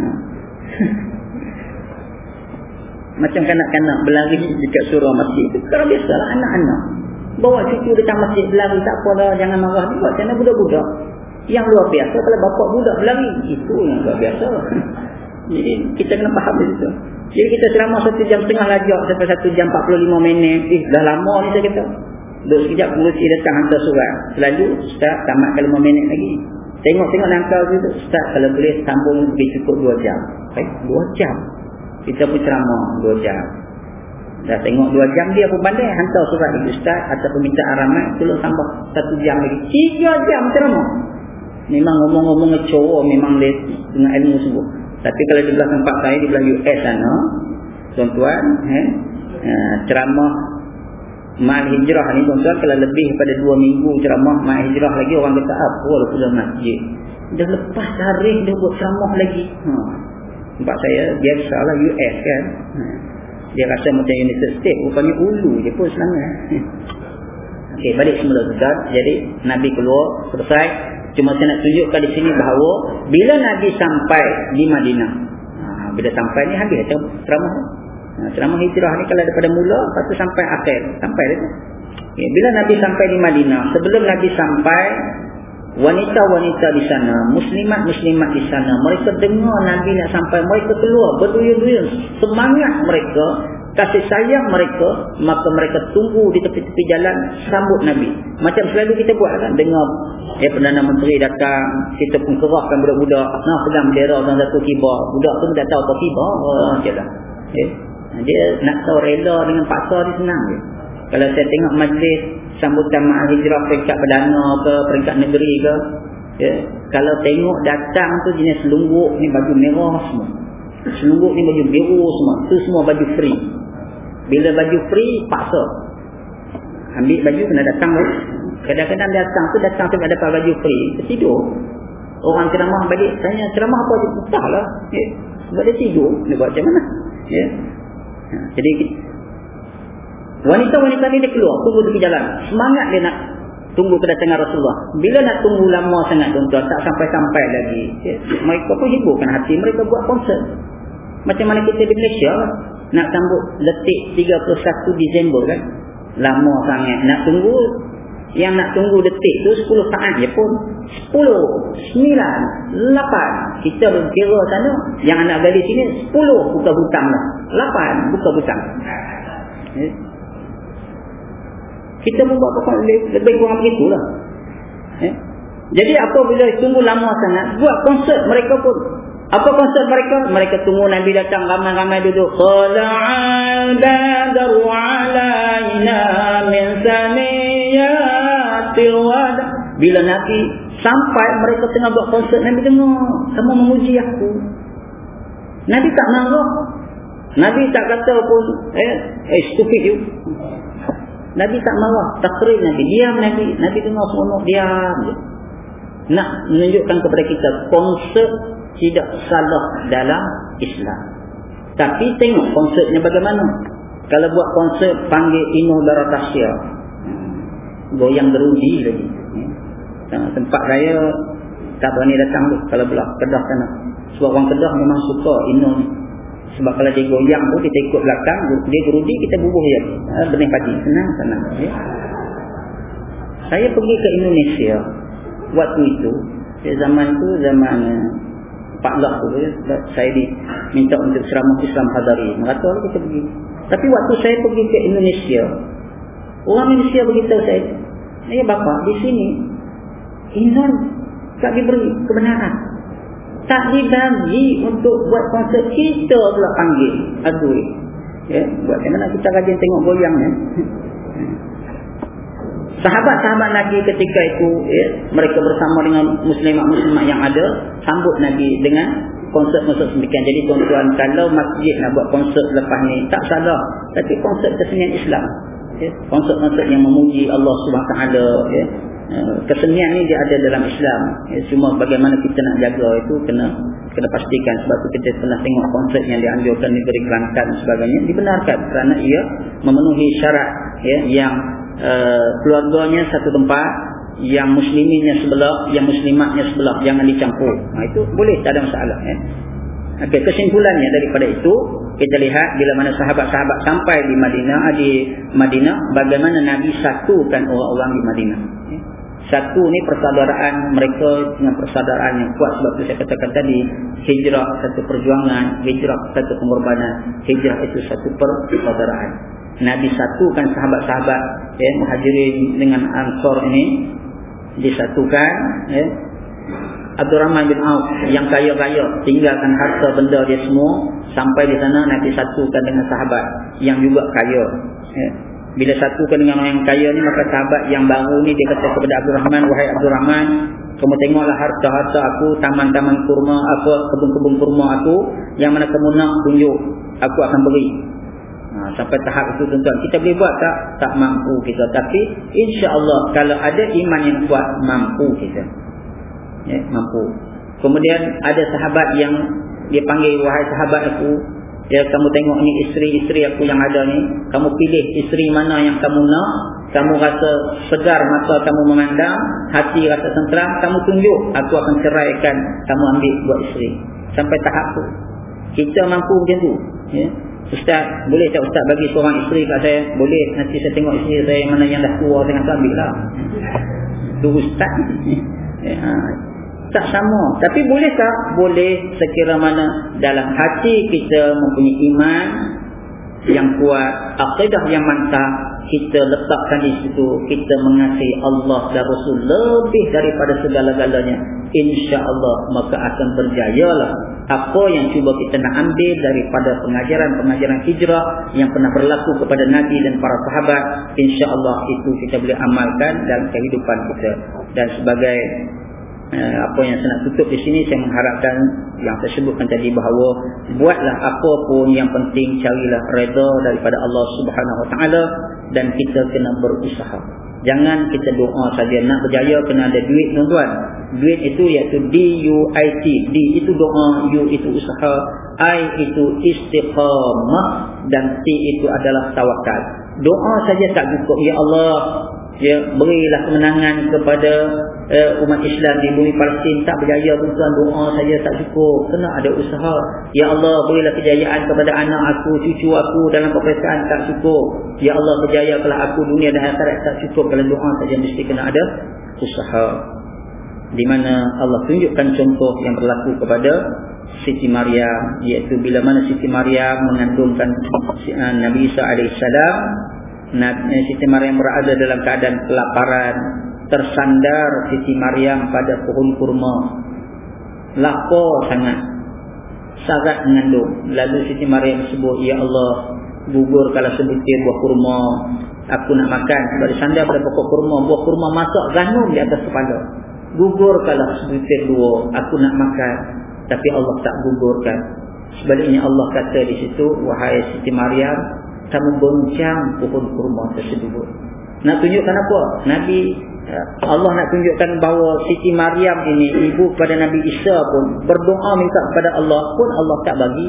Speaker 1: Macam kanak-kanak berlari dekat surau masjid, itu perkara biasa lah. Anak-anak bawa cucu dekat masjid berlari, tak apa dah, jangan marah. Buat macam mana budak-budak. Yang luar biasa kalau bapak budak berlari, itu yang luar biasa. Jadi kita kena faham itu. Jadi kita ceramah satu jam setengah lajak sampai satu jam empat puluh lima minit. Eh, dah lama ni saya kata. Duduk sekejap pengurusi datang hantar surat. Selalu Ustaz tamatkan lima minit lagi. Tengok-tengok langkah itu, Ustaz kalau boleh sambung lebih cukup dua jam. Baik, dua jam. Kita pun ceramah dua jam. Dah tengok dua jam dia pun pandai hantar surat lagi Ustaz atau permintaan ramai, tolong tambah satu jam lagi. Tiga jam ceramah. Memang ngomong-ngomong ngecewa memang dia dengan ilmu sungguh. Tapi kalau di belah tempat saya di belah U S sana, tuan-tuan, eh, uh, ceramah Ma'al Hijrah ni tuan-tuan, kalau lebih pada dua minggu ceramah Ma'al Hijrah lagi, orang kata apa lah pula masjid. Dah lepas tarikh dia buat ceramah lagi. Ha. Tempat saya biasalah U S kan. Ha. Dia rasa macam United States, rupanya ulu je pun Selangor. Okey, balik semula tuan. Jadi Nabi keluar, selesai. Cuma saya nak tunjukkan di sini bahawa bila Nabi sampai di Madinah, ha, bila sampai ni habis ceramah. Ha, ceramah hijrah ni kalau daripada mula lepas tu sampai akhir, sampai dah tu. Okay, bila Nabi sampai di Madinah, sebelum Nabi sampai, wanita-wanita di sana, muslimat-muslimat di sana, mereka dengar Nabi nak sampai, mereka keluar berduyun-duyun, semangat mereka, kasih sayang mereka, maka mereka tunggu di tepi-tepi jalan sambut Nabi. Macam selalu kita buat kan, dengar ya Perdana Menteri datang, kita pun kerahkan budak-budak, nah pegang bendera dan satu kibar, budak tu tak tahu apa kibar, oh jelah. Okay. Dia nak tahu rela dengan paksa dia senang je. Kalau saya tengok majlis sambutan Ma'al Hijrah peringkat perdana ke peringkat negeri ke, ya, kalau tengok datang tu jenis selungguk ni baju merah semua, selungguk ni baju biru semua, tu semua baju free. Bila baju free paksa ambil baju kena datang tu. Kadang-kadang datang tu datang tu tak dapat baju free, tertidur. Orang ceramah balik tanya ceramah apa je, entahlah, ya, sebab dia tidur, dia buat macam mana, ya. Ha, jadi wanita-wanita ni dia keluar tunggu tepi jalan, semangat dia nak tunggu kedatangan Rasulullah. Bila nak tunggu lama sangat tuan-tuan, tak sampai-sampai lagi, ya, mereka pun hiburkan hati, mereka buat konsert macam mana kita di Malaysia lah. Nak sambut detik tiga puluh satu Disember kan, lama sangat nak tunggu. Yang nak tunggu detik tu sepuluh saat je pun, sepuluh, sembilan, lapan, kita berkira sana. Yang anak gadis sini sepuluh buka butang lah, lapan buka butang, ya. Kita pun buat apa lebih, lebih kurang begitulah, ya. Jadi apabila tunggu lama sangat, buat konsert mereka pun. Apa konsert mereka? Mereka tunggu Nabi datang, ramai-ramai duduk. Tala'al badru alaina min saniyatil wada. Bila Nabi sampai, mereka tengah buat konsert, Nabi dengar, kamu memuji aku. Nabi tak marah, Nabi tak kata pun eh, eh stupid you. Nabi tak marah, takrir Nabi, diam Nabi. Nabi dengar semua, diam. Nak menunjukkan kepada kita konsert tidak salah dalam Islam. Tapi tengok konsertnya bagaimana. Kalau buat konsert panggil Ino Daratasya, goyang gerudi lagi. Tempat saya tak berani datang tu kalau belah Kedah sana. Sebab orang Kedah memang suka Ino ni. Sebab kalau dia goyang tu kita ikut belakang, dia gerudi kita bubuh je. Benih padi, senang-senang. Ya. Saya pergi ke Indonesia waktu itu, zaman tu zaman empat belas tu, saya diminta untuk ceramah Islam Hadari. Merata lah kita pergi. Tapi waktu saya pergi ke Indonesia, orang Indonesia beritahu saya, ya bapa, di sini Inon tak diberi kebenaran, tak dibagi untuk buat konsert, kita pula panggil. Aduh, ya, buat macam mana kita rajin tengok goyang ya. Sahabat-sahabat Nabi ketika itu, ya, mereka bersama dengan muslimat-muslimat yang ada, sambut Nabi dengan konsert-konsert semikian. Jadi tuan-tuan, kalau masjid nak buat konsert lepas ni, tak salah. Tapi konsert kesenian Islam, ya, konsert-konsert yang memuji Allah subhanahu wa taala, ya, kesenian ni dia ada dalam Islam. Ya, cuma bagaimana kita nak jaga itu kena kena pastikan. Sebab tu kita pernah tengok konsert yang dianjurkan diberi kelangkaan dan sebagainya dibenarkan kerana ia memenuhi syarat ya, yang uh, keluarganya satu tempat, yang musliminnya sebelah, yang muslimatnya sebelah, jangan dicampur. Nah, itu boleh, tak ada masalah ya. Okey, kesimpulannya daripada itu kita lihat bila mana sahabat-sahabat sampai di Madinah, di Madinah bagaimana Nabi satukan orang-orang di Madinah. Satu ni persaudaraan mereka dengan persaudaraan yang kuat. Sebab tu saya katakan tadi, hijrah satu perjuangan, hijrah satu pengorbanan, hijrah itu satu persaudaraan. Nabi satukan sahabat-sahabat ya, Muhajirin dengan Ansar ini disatukan ya. Abdurrahman bin Auf yang kaya-kaya tinggalkan harta benda dia semua, sampai di sana Nabi satukan dengan sahabat yang juga kaya ya. Bila satukan dengan orang yang kaya ni, maka sahabat yang baru ni dia kata kepada Abdurrahman, wahai Abdurrahman, kamu tengoklah harta-harta aku, taman-taman kurma, apa kebun-kebun kurma aku, yang mana kamu nak tunjuk, aku akan beri. Ha, sampai tahap itu tuan-tuan, kita boleh buat tak? Tak mampu kita, tapi insya-Allah kalau ada iman yang kuat, mampu kita. Ya, mampu. Kemudian ada sahabat yang dia panggil, wahai sahabat aku, ya, kamu tengok ni isteri-isteri aku yang ada ni, kamu pilih isteri mana yang kamu nak, kamu rasa segar mata kamu memandang, hati rasa tenteram, kamu tunjuk, aku akan ceraikan, kamu ambil buat isteri. Sampai tahap tu kita mampu macam tu ya. Ustaz, boleh tak Ustaz bagi seorang isteri kat saya? Boleh, nanti saya tengok isteri saya mana yang dah tua dengan tu, ambil lah tu Ustaz ya, tak sama. Tapi boleh tak? Boleh sekira mana dalam hati kita mempunyai iman yang kuat, akidah yang mantap, kita letakkan di situ, kita mengasihi Allah dan Rasul lebih daripada segala-galanya, insya-Allah maka akan berjayalah apa yang cuba kita nak ambil daripada pengajaran-pengajaran hijrah yang pernah berlaku kepada Nabi dan para sahabat. Insya-Allah itu kita boleh amalkan dalam kehidupan kita. Dan sebagai Uh, apa yang saya nak tutup di sini, saya mengharapkan yang saya sebutkan tadi, bahawa buatlah apa pun, yang penting carilah redha daripada Allah Subhanahu Wa Taala, dan kita kena berusaha. Jangan kita doa saja. Nak berjaya kena ada duit tuan-tuan. Duit itu iaitu D U I T. D itu doa, U itu usaha, I itu istiqamah, dan T itu adalah tawakal. Doa saja tak cukup. Ya Allah, ya, berilah kemenangan kepada uh, umat Islam di bumi Palestin. Tak berjaya tuan-tuan, doa saja tak cukup, kena ada usaha. Ya Allah, berilah kejayaan kepada anak aku, cucu aku dalam peperiksaan, tak cukup. Ya Allah, berjayakanlah aku dunia dan akhirat, tak cukup. Kalau doa saja, mesti kena ada usaha. Di mana Allah tunjukkan contoh yang berlaku kepada Siti Maryam, iaitu bila mana Siti Maryam mengandungkan Nabi Isa alaihissalam. Siti Maryam berada dalam keadaan kelaparan, tersandar Siti Maryam pada pohon kurma, lapar sangat, sangat mengandung. Lalu Siti Maryam sebut, ya Allah, gugurkanlah sebutir buah kurma, aku nak makan. Sebab disandar pada pokok kurma, buah kurma masak ganum di atas kepala. Gugurkanlah sebutir dua, aku nak makan. Tapi Allah tak gugurkan. Sebaliknya Allah kata di situ, wahai Siti Maryam, kamu goncang pohon kurma tersebut. Nak tunjukkan apa? Nabi Allah nak tunjukkan bahawa Siti Maryam ini, ibu kepada Nabi Isa pun, berdoa minta kepada Allah pun Allah tak bagi.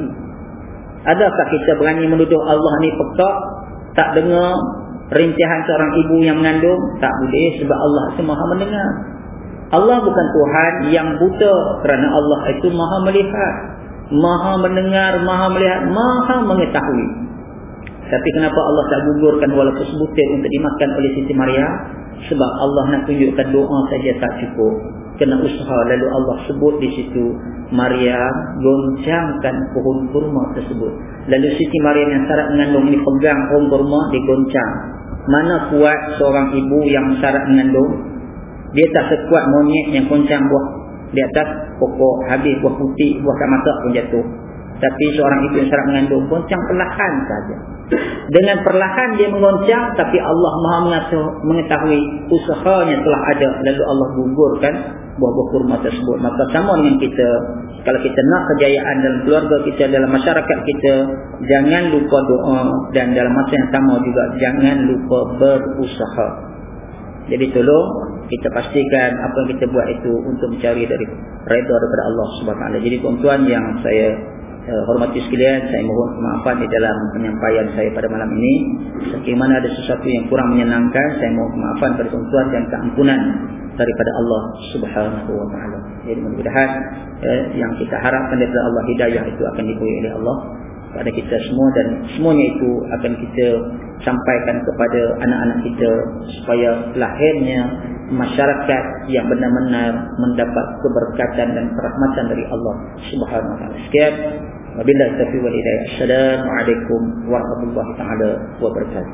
Speaker 1: Adakah kita berani menuduh Allah ni pekak, tak dengar rintihan seorang ibu yang mengandung? Tak boleh, sebab Allah itu maha mendengar. Allah bukan Tuhan yang buta, kerana Allah itu maha melihat, maha mendengar, maha melihat, maha mengetahui. Tapi kenapa Allah tak gugurkan walaupun sebutir untuk dimakan oleh Siti Maryam? Sebab Allah nak tunjukkan doa saja tak cukup, kena usaha. Lalu Allah sebut di situ, Maryam goncangkan pohon kurma tersebut. Lalu Siti Maryam yang syarat mengandung ini pegang pohon kurma, digoncang. Mana kuat seorang ibu yang syarat mengandung? Dia tak sekuat monyet yang goncang buah di atas pokok, habis buah putih, buah tak masak pun jatuh. Tapi seorang ibu yang syarat mengandung goncang perlahan saja. Dengan perlahan dia mengoncang, tapi Allah maha mengetahui, usahanya telah ada. Lalu Allah gugurkan buah-buah kurma tersebut. Maka sama dengan kita, kalau kita nak kejayaan dalam keluarga kita, dalam masyarakat kita, jangan lupa doa. Dan dalam masa yang sama juga, jangan lupa berusaha. Jadi tolong kita pastikan apa yang kita buat itu untuk mencari dari redha daripada Allah Subhanahu Wa Taala. Jadi tuan-tuan yang saya uh, hormati sekalian, saya mohon maafan di dalam penyampaian saya pada malam ini. Sekiranya ada sesuatu yang kurang menyenangkan, saya mohon maafan pada tuan-tuan dan keampunan daripada Allah Subhanahu Wa Taala. Jadi mudah-mudahan eh, yang kita harapkan daripada Allah, hidayah itu akan diberi oleh Allah kepada kita semua, dan semuanya itu akan kita sampaikan kepada anak-anak kita supaya lahirnya masyarakat yang benar-benar mendapat keberkatan dan kerahmatan dari Allah Subhanahu Wa Taala. Sekian, wabillahi taufiq wal hidayah. Assalamualaikum warahmatullahi taala wabarakatuh.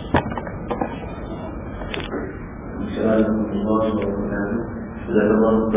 Speaker 2: Assalamualaikum warahmatullahi wabarakatuh.